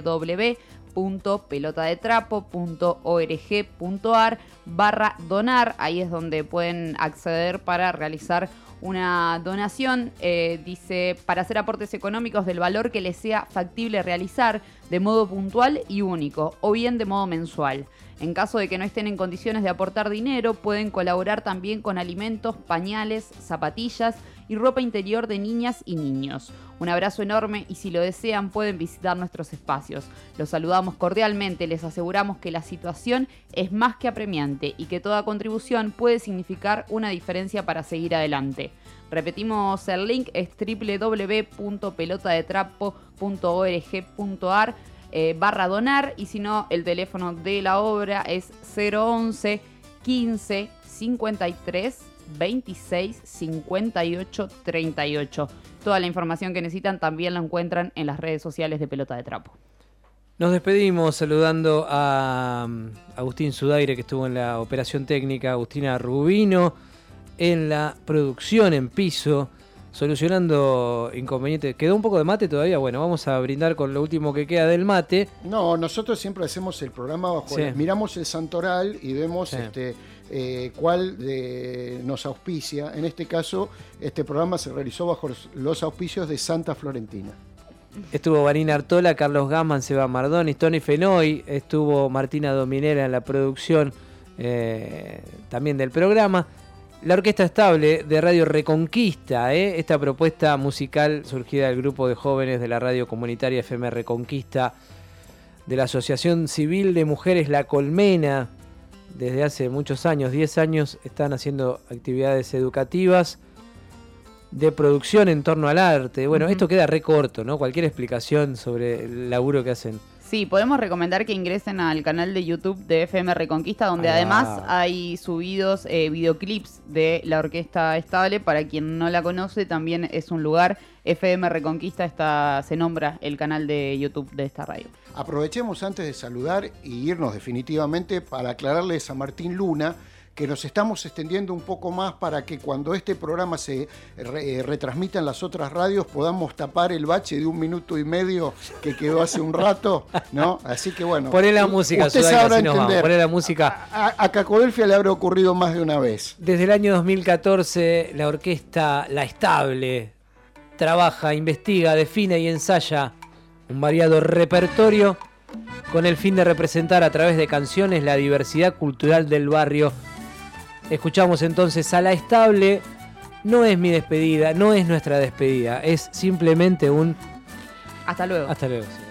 www.pelotadetrapo.org.ar/donar. Ahí es donde pueden acceder para realizar una donación, dice, para hacer aportes económicos del valor que les sea factible realizar de modo puntual y único, o bien de modo mensual. En caso de que no estén en condiciones de aportar dinero, pueden colaborar también con alimentos, pañales, zapatillas y ropa interior de niñas y niños. Un abrazo enorme y si lo desean pueden visitar nuestros espacios. Los saludamos cordialmente, les aseguramos que la situación es más que apremiante y que toda contribución puede significar una diferencia para seguir adelante. Repetimos, el link es www.pelotadetrapo.org.ar /donar, y si no, el teléfono de la obra es 011 15 53 26 58 38. Toda la información que necesitan también la encuentran en las redes sociales de Pelota de Trapo. Nos despedimos saludando a Agustín Sudaire, que estuvo en la operación técnica, Agustina Rubino en la producción en piso, solucionando inconvenientes. ¿Quedó un poco de mate todavía? Bueno, vamos a brindar con lo último que queda del mate. No, nosotros siempre hacemos el programa bajo miramos el santoral y vemos cuál nos auspicia. En este caso, este programa se realizó bajo los auspicios de Santa Florentina. Estuvo Vanina Artola, Carlos Gaman, Seba Mardoni, Tony Fenoy, estuvo Martina Dominera en la producción también del programa. La Orquesta Estable de Radio Reconquista, esta propuesta musical surgida del grupo de jóvenes de la radio comunitaria FM Reconquista, de la Asociación Civil de Mujeres La Colmena. Desde hace muchos años, 10 años, están haciendo actividades educativas de producción en torno al arte. Bueno, esto queda re corto, ¿no? Cualquier explicación sobre el laburo que hacen. Sí, podemos recomendar que ingresen al canal de YouTube de FM Reconquista, donde además hay subidos videoclips de la Orquesta Estable. Para quien no la conoce, también es un lugar. FM Reconquista se nombra el canal de YouTube de esta radio. Aprovechemos antes de saludar y irnos definitivamente para aclararles a Martín Luna que nos estamos extendiendo un poco más para que cuando este programa se retransmita en las otras radios podamos tapar el bache de 1 minuto y medio que quedó hace un rato, ¿no? Así que bueno. Poné la música, usted sabrá entender. Poné la música. A Cacodelfia le habrá ocurrido más de una vez. Desde el año 2014, la orquesta La Estable trabaja, investiga, define y ensaya un variado repertorio con el fin de representar a través de canciones la diversidad cultural del barrio. Escuchamos entonces a La Estable. No es mi despedida, no es nuestra despedida, es simplemente un... Hasta luego. Hasta luego. Sí.